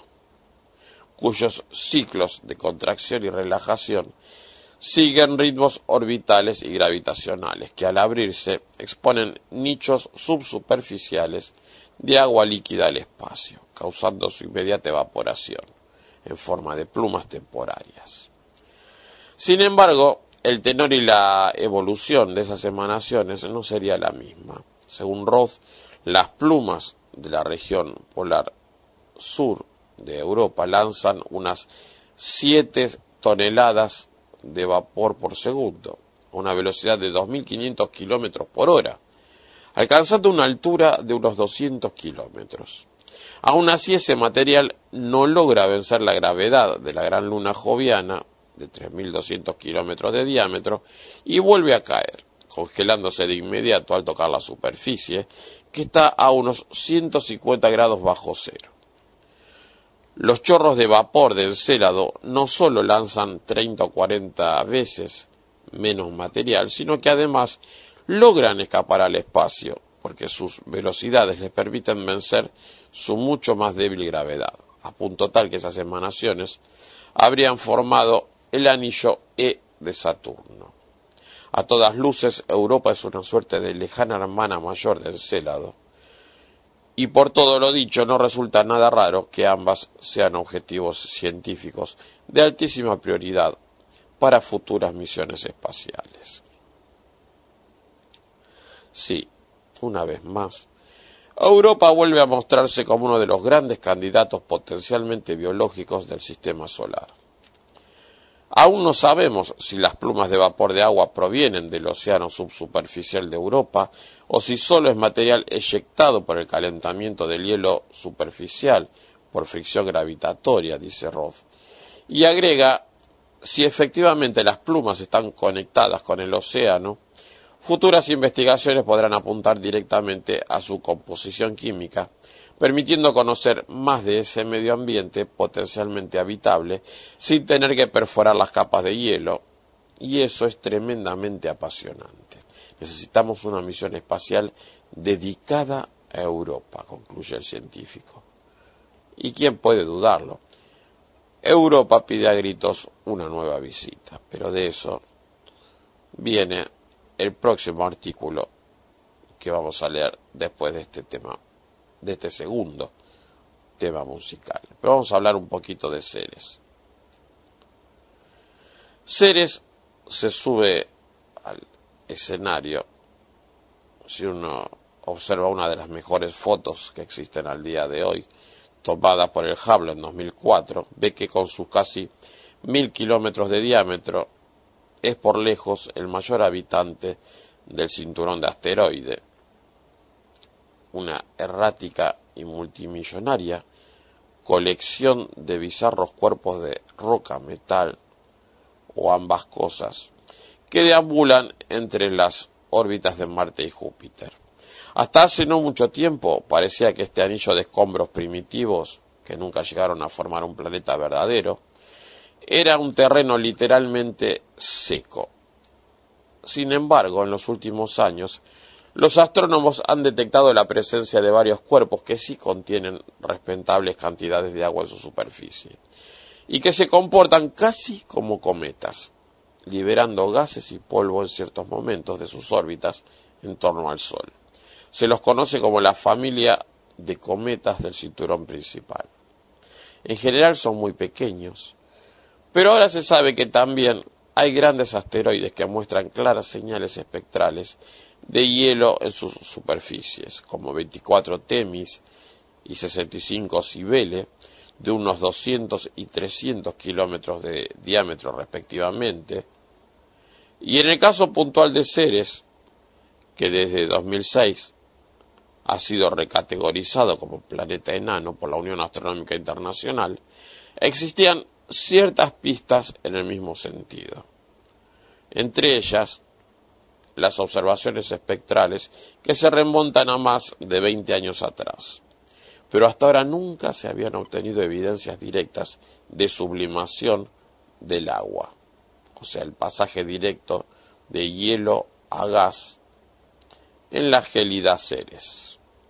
cuyos ciclos de contracción y relajación siguen ritmos orbitales y gravitacionales que al abrirse exponen nichos subsuperficiales de agua líquida al espacio, causando su inmediata evaporación en forma de plumas temporarias. Sin embargo, el tenor y la evolución de esas emanaciones no sería la misma. Según Roth, las plumas de la región polar sur de Europa lanzan unas siete toneladas de vapor por segundo, a una velocidad de dos mil quinientos kilómetros por hora, alcanzando una altura de unos doscientos kilómetros. Aún así, ese material no logra vencer la gravedad de la gran luna joviana, de tres mil doscientos kilómetros de diámetro, y vuelve a caer, congelándose de inmediato al tocar la superficie, que está a unos ciento cincuenta grados bajo cero. Los chorros de vapor de Encélado no solo lanzan treinta o cuarenta veces menos material, sino que además logran escapar al espacio, porque sus velocidades les permiten vencer su mucho más débil gravedad, a punto tal que esas emanaciones habrían formado el anillo E de Saturno. A todas luces, Europa es una suerte de lejana hermana mayor de Encélado, y por todo lo dicho no resulta nada raro que ambas sean objetivos científicos de altísima prioridad para futuras misiones espaciales. Sí, una vez más, Europa vuelve a mostrarse como uno de los grandes candidatos potencialmente biológicos del sistema solar. Aún no sabemos si las plumas de vapor de agua provienen del océano subsuperficial de Europa o si solo es material eyectado por el calentamiento del hielo superficial por fricción gravitatoria, dice Roth, y agrega: si efectivamente las plumas están conectadas con el océano, futuras investigaciones podrán apuntar directamente a su composición química, permitiendo conocer más de ese medio ambiente potencialmente habitable sin tener que perforar las capas de hielo, y eso es tremendamente apasionante. Necesitamos una misión espacial dedicada a Europa, concluye el científico. ¿Y quién puede dudarlo? Europa pide a gritos una nueva visita, pero de eso viene el próximo artículo que vamos a leer después de este tema, de este segundo tema musical. Pero vamos a hablar un poquito de Ceres. Ceres se sube al escenario. Si uno observa una de las mejores fotos que existen al día de hoy, tomada por el Hubble en dos mil cuatro, ve que con sus casi mil kilómetros de diámetro es por lejos el mayor habitante del cinturón de asteroide, una errática y multimillonaria colección de bizarros cuerpos de roca, metal o ambas cosas que deambulan entre las órbitas de Marte y Júpiter. Hasta hace no mucho tiempo parecía que este anillo de escombros primitivos, que nunca llegaron a formar un planeta verdadero, era un terreno literalmente seco. Sin embargo, en los últimos años, los astrónomos han detectado la presencia de varios cuerpos que sí contienen respetables cantidades de agua en su superficie, y que se comportan casi como cometas, liberando gases y polvo en ciertos momentos de sus órbitas en torno al Sol. Se los conoce como la familia de cometas del cinturón principal. En general son muy pequeños, pero ahora se sabe que también hay grandes asteroides que muestran claras señales espectrales de hielo en sus superficies, como veinticuatro Temis y sesenta y cinco Cybele, de unos doscientos y trescientos kilómetros de diámetro respectivamente. Y en el caso puntual de Ceres, que desde dos mil seis ha sido recategorizado como planeta enano por la Unión Astronómica Internacional, existían ciertas pistas en el mismo sentido. Entre ellas, las observaciones espectrales que se remontan a más de veinte años atrás. Pero hasta ahora nunca se habían obtenido evidencias directas de sublimación del agua, o sea, el pasaje directo de hielo a gas en la gélida Ceres.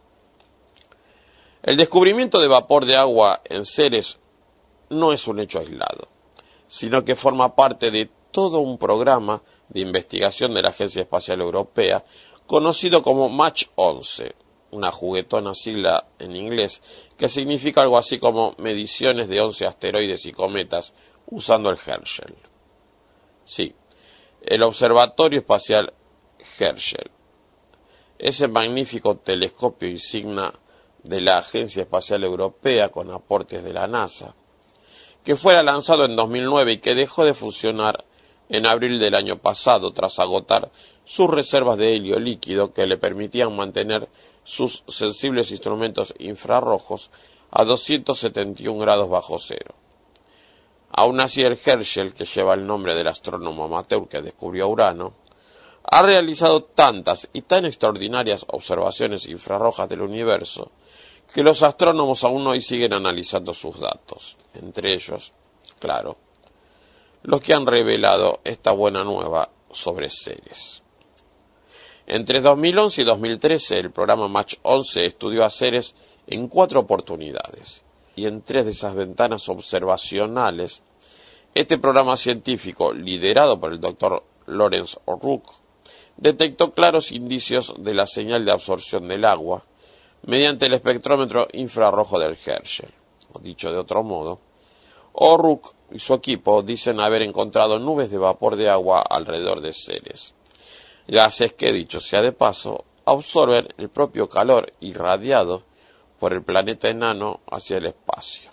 El descubrimiento de vapor de agua en Ceres no es un hecho aislado, sino que forma parte de todo un programa de investigación de la Agencia Espacial Europea, conocido como Mach once, una juguetona sigla en inglés que significa algo así como mediciones de once asteroides y cometas usando el Herschel. Sí, el Observatorio Espacial Herschel, ese magnífico telescopio insignia de la Agencia Espacial Europea con aportes de la NASA, que fuera lanzado en dos mil nueve y que dejó de funcionar en abril del año pasado tras agotar sus reservas de helio líquido que le permitían mantener sus sensibles instrumentos infrarrojos a doscientos setenta y un grados bajo cero. Aún así, el Herschel, que lleva el nombre del astrónomo amateur que descubrió Urano, ha realizado tantas y tan extraordinarias observaciones infrarrojas del universo que los astrónomos aún hoy siguen analizando sus datos, entre ellos, claro, los que han revelado esta buena nueva sobre Ceres. Entre dos mil once y dos mil trece, el programa Mach once estudió a Ceres en cuatro oportunidades, y en tres de esas ventanas observacionales, este programa científico, liderado por el doctor Lawrence O'Rourke, detectó claros indicios de la señal de absorción del agua mediante el espectrómetro infrarrojo del Herschel. O dicho de otro modo, O'Rourke y su equipo dicen haber encontrado nubes de vapor de agua alrededor de Ceres, gases que, dicho sea de paso, absorben el propio calor irradiado por el planeta enano hacia el espacio.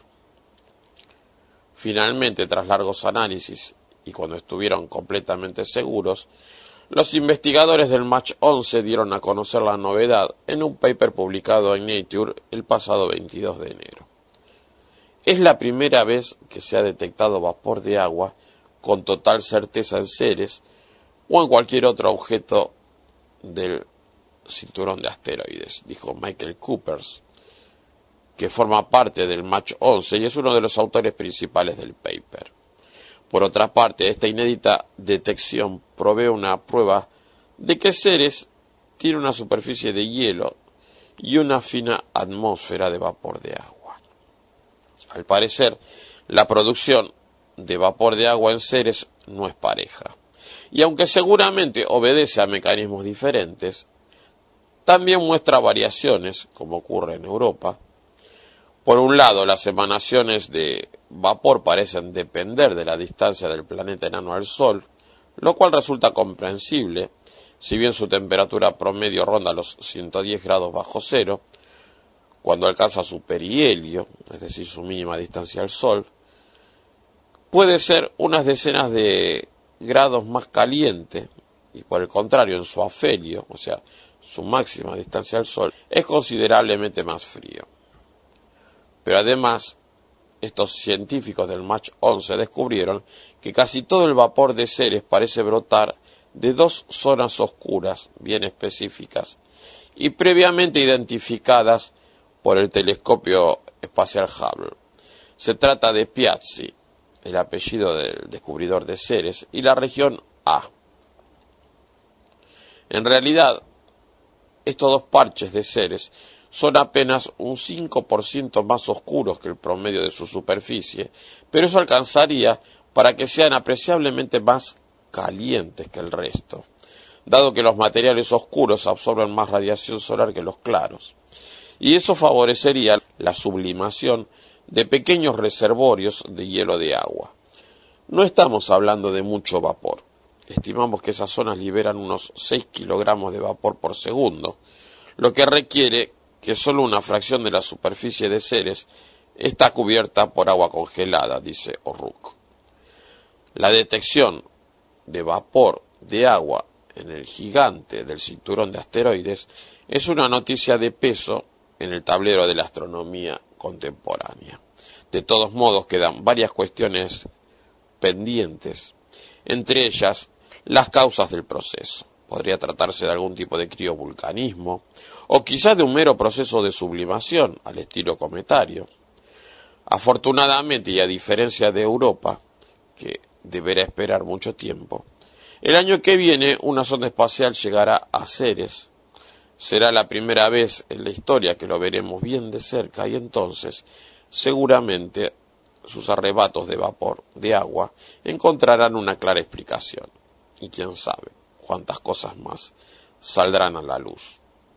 Finalmente, tras largos análisis y cuando estuvieron completamente seguros, los investigadores del Mach once dieron a conocer la novedad en un paper publicado en Nature el pasado veintidós de enero. Es la primera vez que se ha detectado vapor de agua con total certeza en Ceres o en cualquier otro objeto del cinturón de asteroides, dijo Michael Coopers, que forma parte del Match once y es uno de los autores principales del paper. Por otra parte, esta inédita detección provee una prueba de que Ceres tiene una superficie de hielo y una fina atmósfera de vapor de agua. Al parecer, la producción de vapor de agua en Ceres no es pareja, y aunque seguramente obedece a mecanismos diferentes, también muestra variaciones, como ocurre en Europa. Por un lado, las emanaciones de vapor parecen depender de la distancia del planeta enano al Sol, lo cual resulta comprensible, si bien su temperatura promedio ronda los ciento diez grados bajo cero, cuando alcanza su perihelio, es decir, su mínima distancia al Sol, puede ser unas decenas de grados más caliente, y por el contrario, en su afelio, o sea, su máxima distancia al Sol, es considerablemente más frío. Pero además, estos científicos del Match once descubrieron que casi todo el vapor de Ceres parece brotar de dos zonas oscuras bien específicas y previamente identificadas por el telescopio espacial Hubble. Se trata de Piazzi, el apellido del descubridor de Ceres, y la región A. En realidad, estos dos parches de Ceres son apenas un cinco por ciento más oscuros que el promedio de su superficie, pero eso alcanzaría para que sean apreciablemente más calientes que el resto, dado que los materiales oscuros absorben más radiación solar que los claros, y eso favorecería la sublimación de pequeños reservorios de hielo de agua. No estamos hablando de mucho vapor. Estimamos que esas zonas liberan unos seis kilogramos de vapor por segundo, lo que requiere que solo una fracción de la superficie de Ceres está cubierta por agua congelada, dice O'Rourke. La detección de vapor de agua en el gigante del cinturón de asteroides es una noticia de peso en el tablero de la astronomía contemporánea. De todos modos, quedan varias cuestiones pendientes, entre ellas las causas del proceso. Podría tratarse de algún tipo de criovolcanismo, o quizás de un mero proceso de sublimación, al estilo cometario. Afortunadamente, y a diferencia de Europa, que deberá esperar mucho tiempo, el año que viene una sonda espacial llegará a Ceres. Será la primera vez en la historia que lo veremos bien de cerca, y entonces, seguramente, sus arrebatos de vapor de agua encontrarán una clara explicación. Y quién sabe cuántas cosas más saldrán a la luz.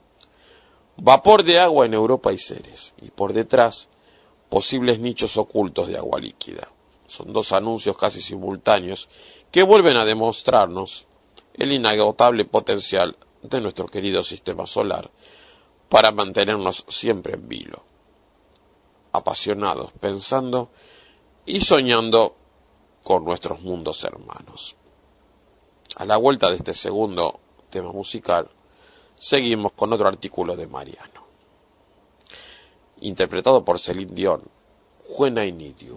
Vapor de agua en Europa y Ceres, y por detrás, posibles nichos ocultos de agua líquida. Son dos anuncios casi simultáneos que vuelven a demostrarnos el inagotable potencial de nuestro querido sistema solar para mantenernos siempre en vilo, apasionados, pensando y soñando con nuestros mundos hermanos. A la vuelta de este segundo tema musical, seguimos con otro artículo de Mariano, interpretado por Celine Dion, When I Need You.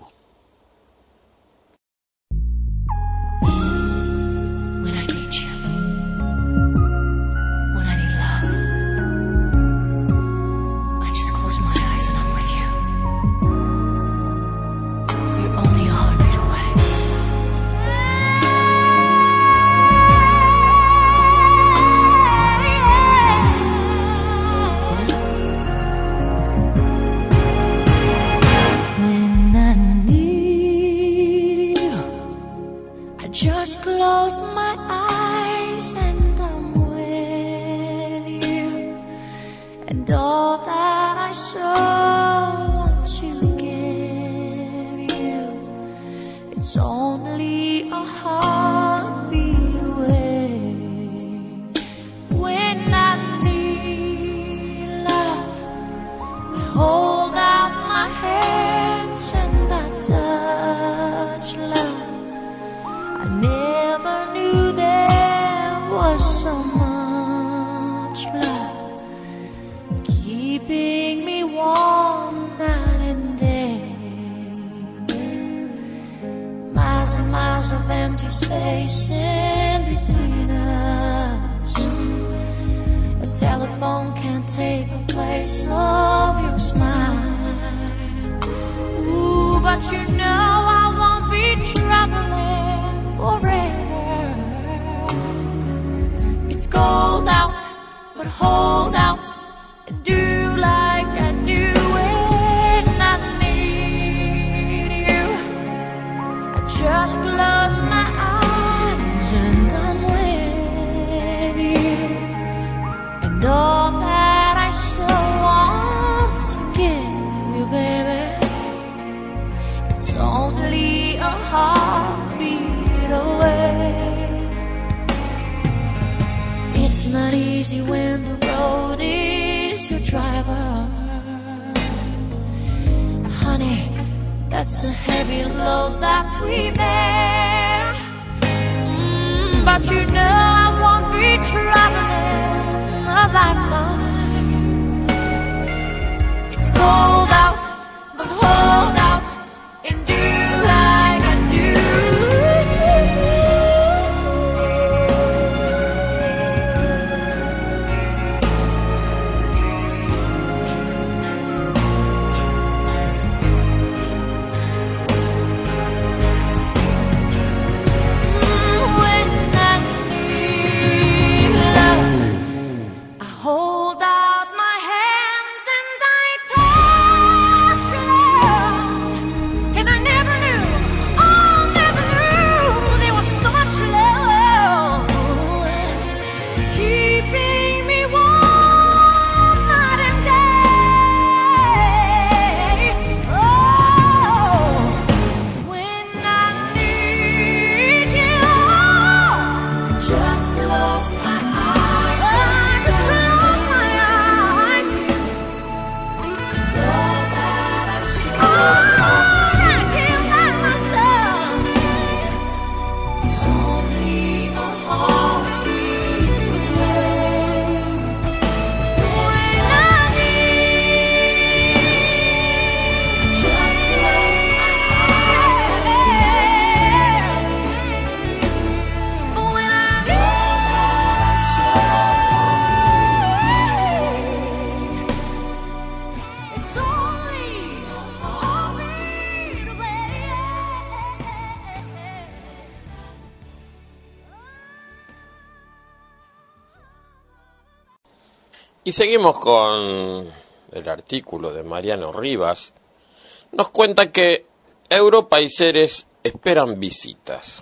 When I need you, when I need love, I just close my eyes and I'm with you. You're only a heartbeat away. When I need you, I just close my eyes and I'm with you, and all that I so want to give you, it's only a heartbeat away. When I need love, I hold out my hands and I touch love. I never knew there was so much love keeping me warm night and day. My miles and miles of empty space in between us. A telephone can't take the place of your smile. Ooh, but you know I won't be traveling forever. It's cold out, but hold out and do like I do when I need you. I just close my eyes and I'm with you. And all that I so want to give you, baby, it's only a heartbeat away. It's not easy when the road is your driver. Honey, that's a heavy load that we bear. Mm, but you know I won't be traveling a lifetime. It's cold out, but hold out and do like I do. Hold out my hands and I touch love. And I never knew, oh, never knew there was so much love keeping me warm night and day. Oh, when I need you, just close my eyes. Just close my eyes. All that I see, oh, I can't let myself. It's only a heartbeat away. When I need, just close my eyes. When I it's only a heartbeat away. Y seguimos con el artículo de Mariano Rivas. Nos cuenta que Europa y Ceres esperan visitas.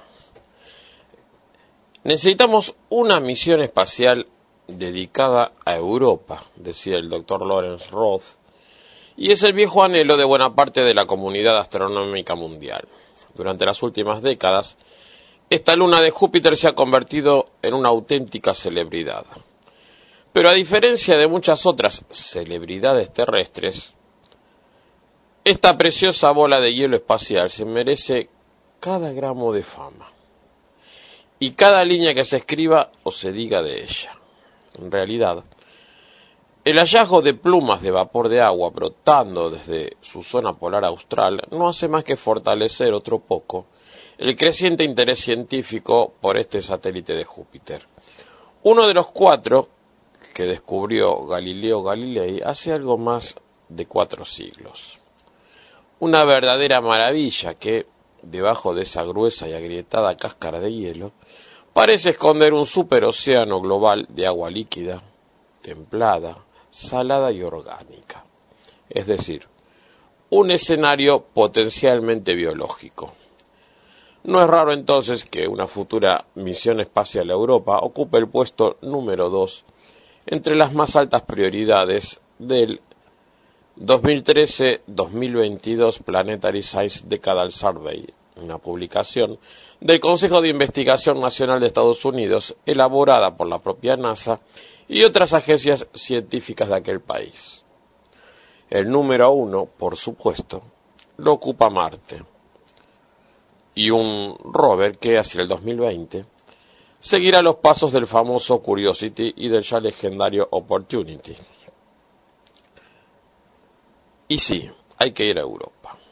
Necesitamos una misión espacial dedicada a Europa, decía el doctor Lawrence Roth, y es el viejo anhelo de buena parte de la comunidad astronómica mundial. Durante las últimas décadas, esta luna de Júpiter se ha convertido en una auténtica celebridad. Pero a diferencia de muchas otras celebridades terrestres, esta preciosa bola de hielo espacial se merece cada gramo de fama y cada línea que se escriba o se diga de ella. En realidad, el hallazgo de plumas de vapor de agua brotando desde su zona polar austral no hace más que fortalecer otro poco el creciente interés científico por este satélite de Júpiter. Uno de los cuatro que descubrió Galileo Galilei hace algo más de cuatro siglos. Una verdadera maravilla que, debajo de esa gruesa y agrietada cáscara de hielo, parece esconder un superocéano global de agua líquida, templada, salada y orgánica. Es decir, un escenario potencialmente biológico. No es raro entonces que una futura misión espacial a Europa ocupe el puesto número dos entre las más altas prioridades del dos mil trece dos mil veintidós Planetary Science Decadal Survey, una publicación del Consejo de Investigación Nacional de Estados Unidos, elaborada por la propia NASA y otras agencias científicas de aquel país. El número uno, por supuesto, lo ocupa Marte, y un rover que hacia el dos mil veinte seguirá los pasos del famoso Curiosity y del ya legendario Opportunity. Y sí, hay que ir a Europa.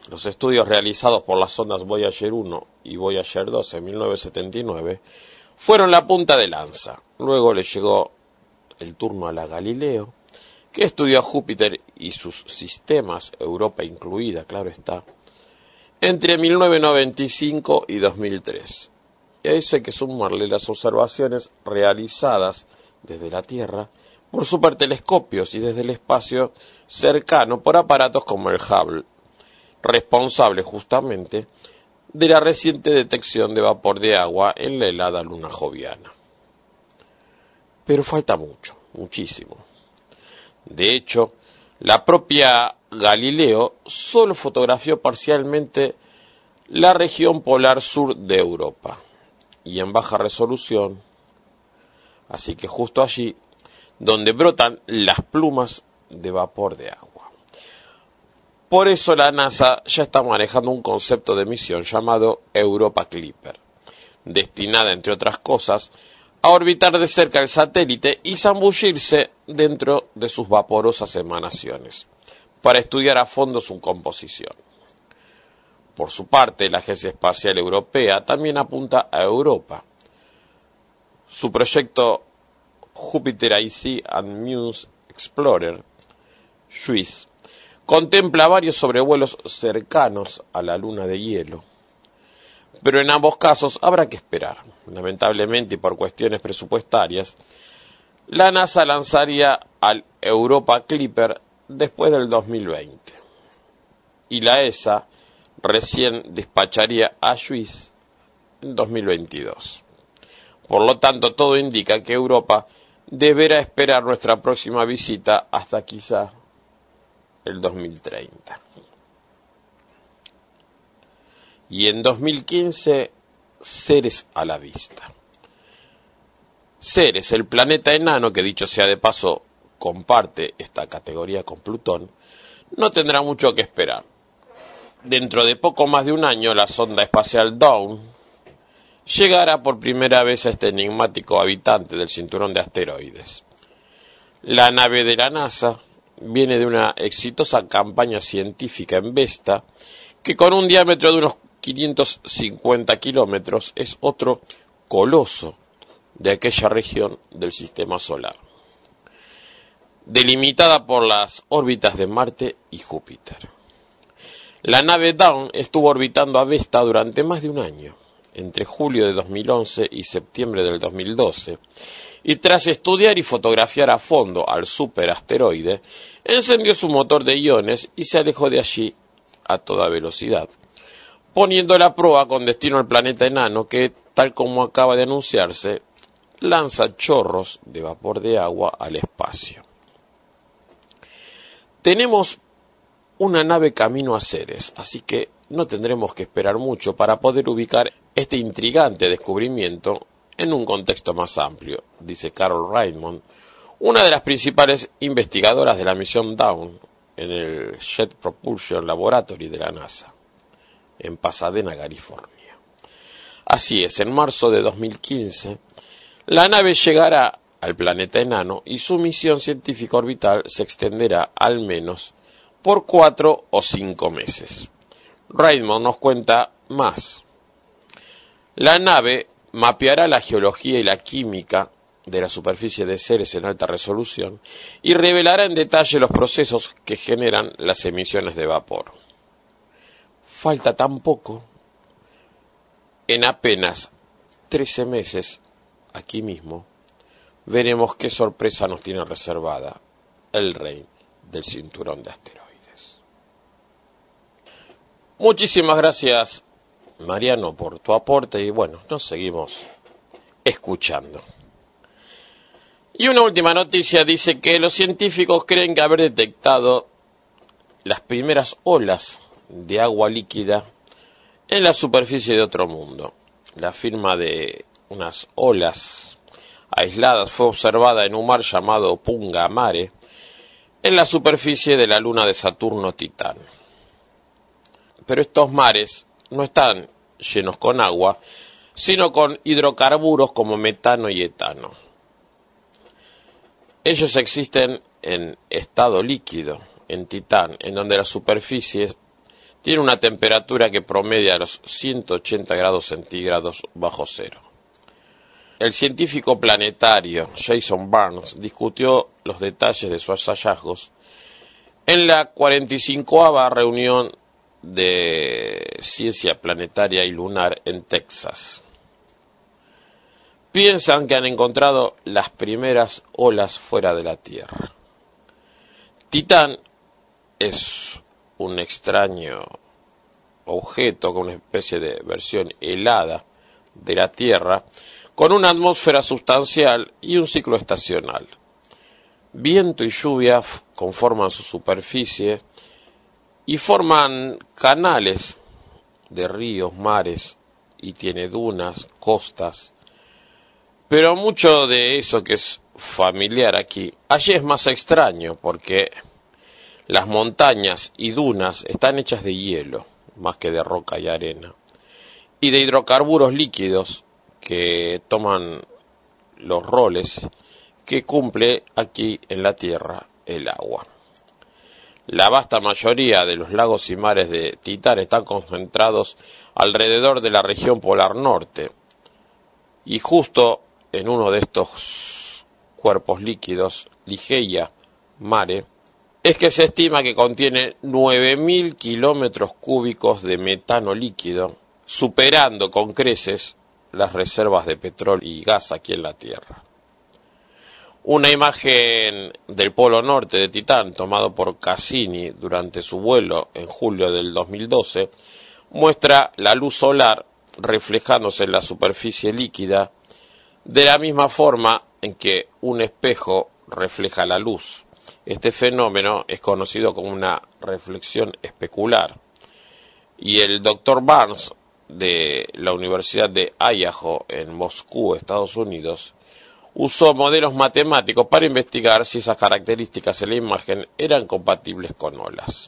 Los estudios realizados por las sondas Voyager uno y Voyager dos en mil novecientos setenta y nueve fueron la punta de lanza. Luego le llegó el turno a la Galileo, que estudió a Júpiter y sus sistemas, Europa incluida, claro está, entre mil novecientos noventa y cinco y dos mil tres. Y a eso hay que sumarle las observaciones realizadas desde la Tierra por supertelescopios y desde el espacio cercano por aparatos como el Hubble, responsable justamente de la reciente detección de vapor de agua en la helada luna joviana. Pero falta mucho, muchísimo. De hecho, la propia Galileo solo fotografió parcialmente la región polar sur de Europa y en baja resolución, así que justo allí donde brotan las plumas de vapor de agua. Por eso la NASA ya está manejando un concepto de misión llamado Europa Clipper, destinada, entre otras cosas, a orbitar de cerca el satélite y zambullirse dentro de sus vaporosas emanaciones, para estudiar a fondo su composición. Por su parte, la Agencia Espacial Europea también apunta a Europa. Su proyecto Jupiter Icy and Muse Explorer, JUICE, contempla varios sobrevuelos cercanos a la luna de hielo. Pero en ambos casos habrá que esperar. Lamentablemente y por cuestiones presupuestarias, la NASA lanzaría al Europa Clipper después del dos mil veinte. Y la E S A recién despacharía a JUICE en dos mil veintidós. Por lo tanto, todo indica que Europa deberá esperar nuestra próxima visita hasta quizá el dos mil treinta. Y en dos mil quince, Ceres a la vista. Ceres, el planeta enano que, dicho sea de paso, comparte esta categoría con Plutón, no tendrá mucho que esperar. Dentro de poco más de un año, la sonda espacial Dawn llegará por primera vez a este enigmático habitante del cinturón de asteroides. La nave de la NASA viene de una exitosa campaña científica en Vesta, que con un diámetro de unos quinientos cincuenta kilómetros es otro coloso de aquella región del sistema solar, delimitada por las órbitas de Marte y Júpiter. La nave Dawn estuvo orbitando a Vesta durante más de un año, entre julio de dos mil once y septiembre del dos mil doce, y tras estudiar y fotografiar a fondo al superasteroide, encendió su motor de iones y se alejó de allí a toda velocidad, poniéndola a prueba con destino al planeta enano que, tal como acaba de anunciarse, lanza chorros de vapor de agua al espacio. Tenemos una nave camino a Ceres, así que no tendremos que esperar mucho para poder ubicar este intrigante descubrimiento en un contexto más amplio, dice Carol Raymond, una de las principales investigadoras de la misión Dawn en el Jet Propulsion Laboratory de la NASA, en Pasadena, California. Así es, en marzo de dos mil quince, la nave llegará al planeta enano y su misión científica orbital se extenderá al menos por cuatro o cinco meses. Raymond nos cuenta más. La nave mapeará la geología y la química de la superficie de Ceres en alta resolución y revelará en detalle los procesos que generan las emisiones de vapor. Falta tan poco. En apenas trece meses, aquí mismo, veremos qué sorpresa nos tiene reservada el rey del cinturón de asteroides. Muchísimas gracias, Mariano, por tu aporte y bueno, nos seguimos escuchando. Y una última noticia dice que los científicos creen que haber detectado las primeras olas de agua líquida en la superficie de otro mundo. La firma de unas olas aisladas fue observada en un mar llamado Punga Mare, en la superficie de la luna de Saturno Titán. Pero estos mares no están llenos con agua, sino con hidrocarburos como metano y etano. Ellos existen en estado líquido, en Titán, en donde la superficie tiene una temperatura que promedia los ciento ochenta grados centígrados bajo cero. El científico planetario Jason Barnes discutió los detalles de sus hallazgos en la cuarenta y cincoava reunión de ciencia planetaria y lunar en Texas. Piensan que han encontrado las primeras olas fuera de la Tierra. Titán es un extraño objeto con una especie de versión helada de la Tierra, con una atmósfera sustancial y un ciclo estacional. Viento y lluvia conforman su superficie y forman canales de ríos, mares, y tiene dunas, costas. Pero mucho de eso que es familiar aquí, allí es más extraño, porque las montañas y dunas están hechas de hielo, más que de roca y arena, y de hidrocarburos líquidos que toman los roles que cumple aquí en la Tierra el agua. La vasta mayoría de los lagos y mares de Titán están concentrados alrededor de la región polar norte, y justo en uno de estos cuerpos líquidos, Ligeia Mare, es que se estima que contiene nueve mil kilómetros cúbicos de metano líquido, superando con creces las reservas de petróleo y gas aquí en la Tierra. Una imagen del polo norte de Titán, tomado por Cassini durante su vuelo en julio del dos mil doce, muestra la luz solar reflejándose en la superficie líquida de la misma forma en que un espejo refleja la luz. Este fenómeno es conocido como una reflexión especular, y el doctor Barnes de la Universidad de Idaho en Moscú, Estados Unidos, usó modelos matemáticos para investigar si esas características en la imagen eran compatibles con olas.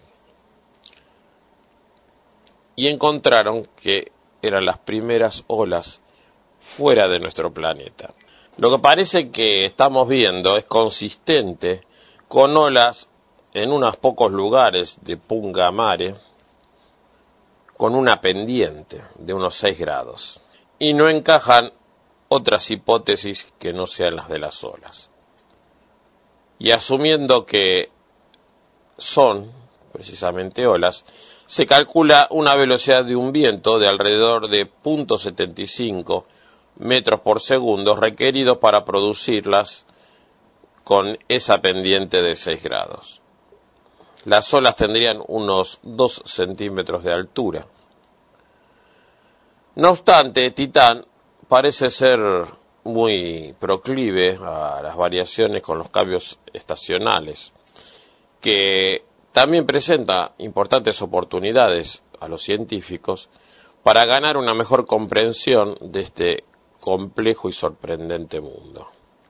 Y encontraron que eran las primeras olas fuera de nuestro planeta. Lo que parece que estamos viendo es consistente con olas en unos pocos lugares de Punga Mare, con una pendiente de unos seis grados, y no encajan otras hipótesis que no sean las de las olas. Y asumiendo que son precisamente olas, se calcula una velocidad de un viento de alrededor de cero punto setenta y cinco metros por segundo requeridos para producirlas con esa pendiente de seis grados. Las olas tendrían unos dos centímetros de altura. No obstante, Titán parece ser muy proclive a las variaciones con los cambios estacionales, que también presenta importantes oportunidades a los científicos para ganar una mejor comprensión de este complejo y sorprendente mundo.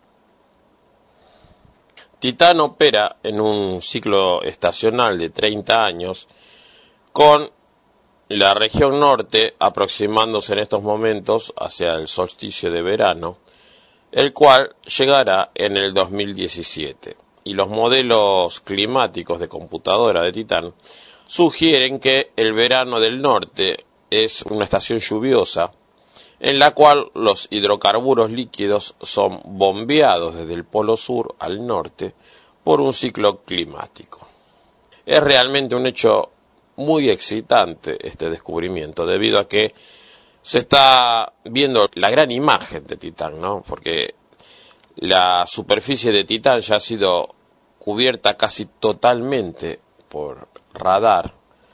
Titán opera en un ciclo estacional de treinta años, con la región norte aproximándose en estos momentos hacia el solsticio de verano, el cual llegará en el dos mil diecisiete. Y los modelos climáticos de computadora de Titán sugieren que el verano del norte es una estación lluviosa, en la cual los hidrocarburos líquidos son bombeados desde el polo sur al norte por un ciclo climático. Es realmente un hecho muy excitante este descubrimiento, debido a que se está viendo la gran imagen de Titán, ¿no? Porque la superficie de Titán ya ha sido cubierta casi totalmente por radar,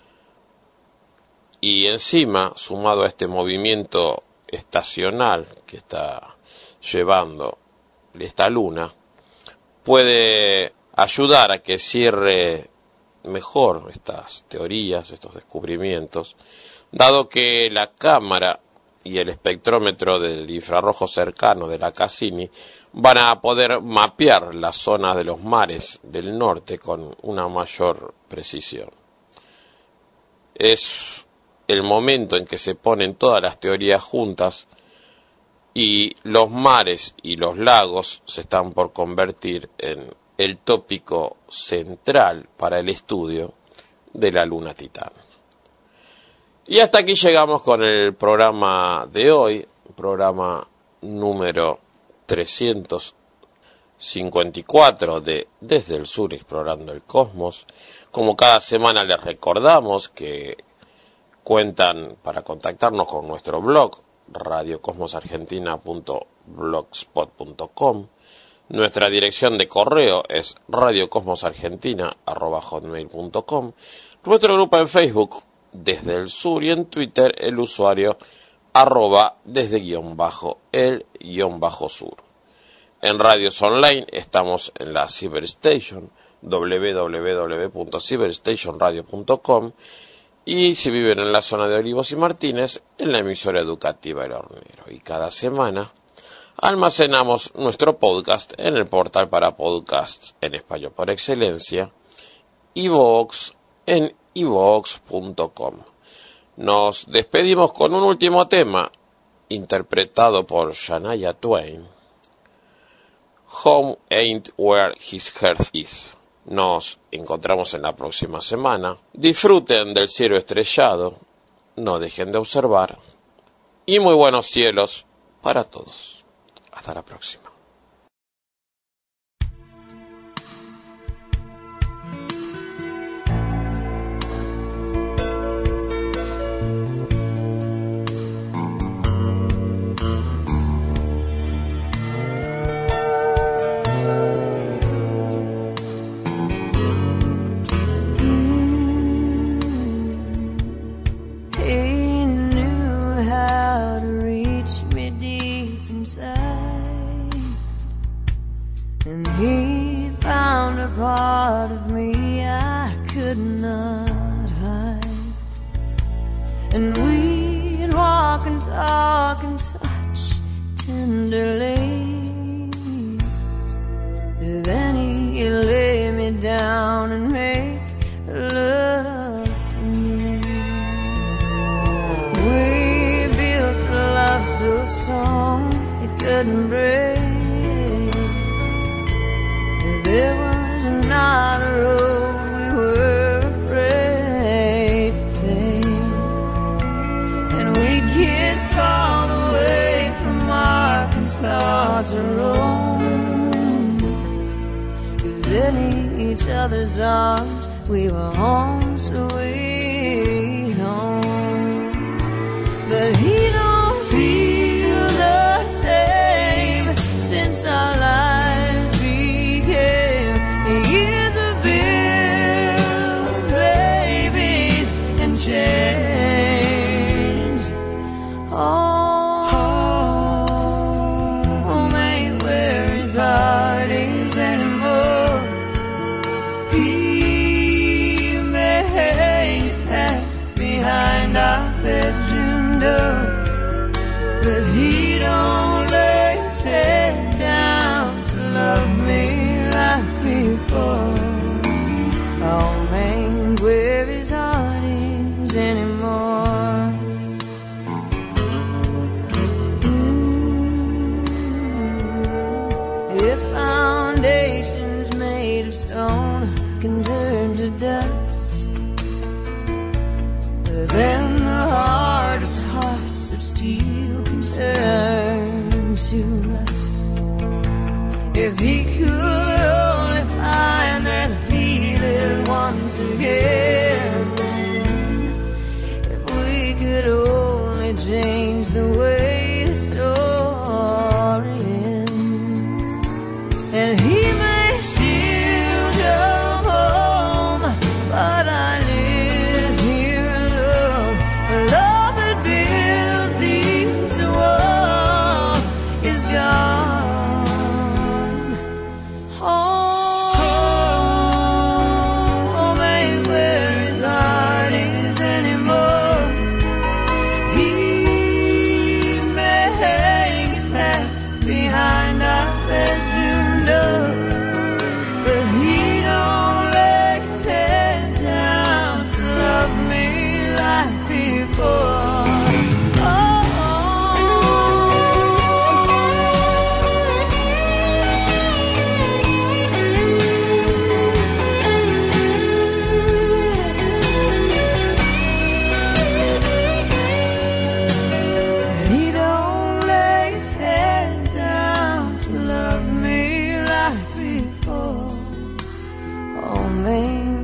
y encima, sumado a este movimiento estacional que está llevando esta luna, puede ayudar a que cierre mejor estas teorías, estos descubrimientos, dado que la cámara y el espectrómetro del infrarrojo cercano de la Cassini van a poder mapear las zonas de los mares del norte con una mayor precisión. Es el momento en que se ponen todas las teorías juntas, y los mares y los lagos se están por convertir en el tópico central para el estudio de la luna Titán. Y hasta aquí llegamos con el programa de hoy, programa número trescientos cincuenta y cuatro de Desde el Sur Explorando el Cosmos. Como cada semana les recordamos que cuentan para contactarnos con nuestro blog radio cosmos argentina punto blogspot punto com. Nuestra dirección de correo es radio cosmos argentina arroba hotmail punto com. Nuestro grupo en Facebook Desde el Sur y en Twitter el usuario arroba desde guión bajo el guión bajo sur. En radios online estamos en la Cyberstation, doble u doble u doble u punto cyberstation radio punto com, y si viven en la zona de Olivos y Martínez, en la emisora educativa El Hornero. Y cada semana almacenamos nuestro podcast en el portal para podcasts en español por excelencia, iVoox, en iVoox punto com. Nos despedimos con un último tema, interpretado por Shania Twain. Home ain't where his heart is. Nos encontramos en la próxima semana. Disfruten del cielo estrellado, no dejen de observar, y muy buenos cielos para todos. Hasta la próxima. Part of me I could not hide, and we'd walk and talk and touch tenderly. Then he'd lay me down and make love to me. We built a love so strong it couldn't break. There was not a road we were afraid to take, and we'd kiss all the way from Arkansas to Rome, 'cause in each other's arms we were home sweet home. But he don't feel the same since our lives became years of bills, babies, and change. Home ain't where his heart is anymore. He may hang his hat behind our bedroom door, but he don't lay his head down to love me like before. Home ain't where his heart is anymore. Mm. If foundations made of stone can turn to dust, then the hardest hearts of steel can turn to rust. If he could only find that feeling once again, if we could only change the way the story ends, and he may still come home, but I live here alone. The love that built these walls is gone. coming.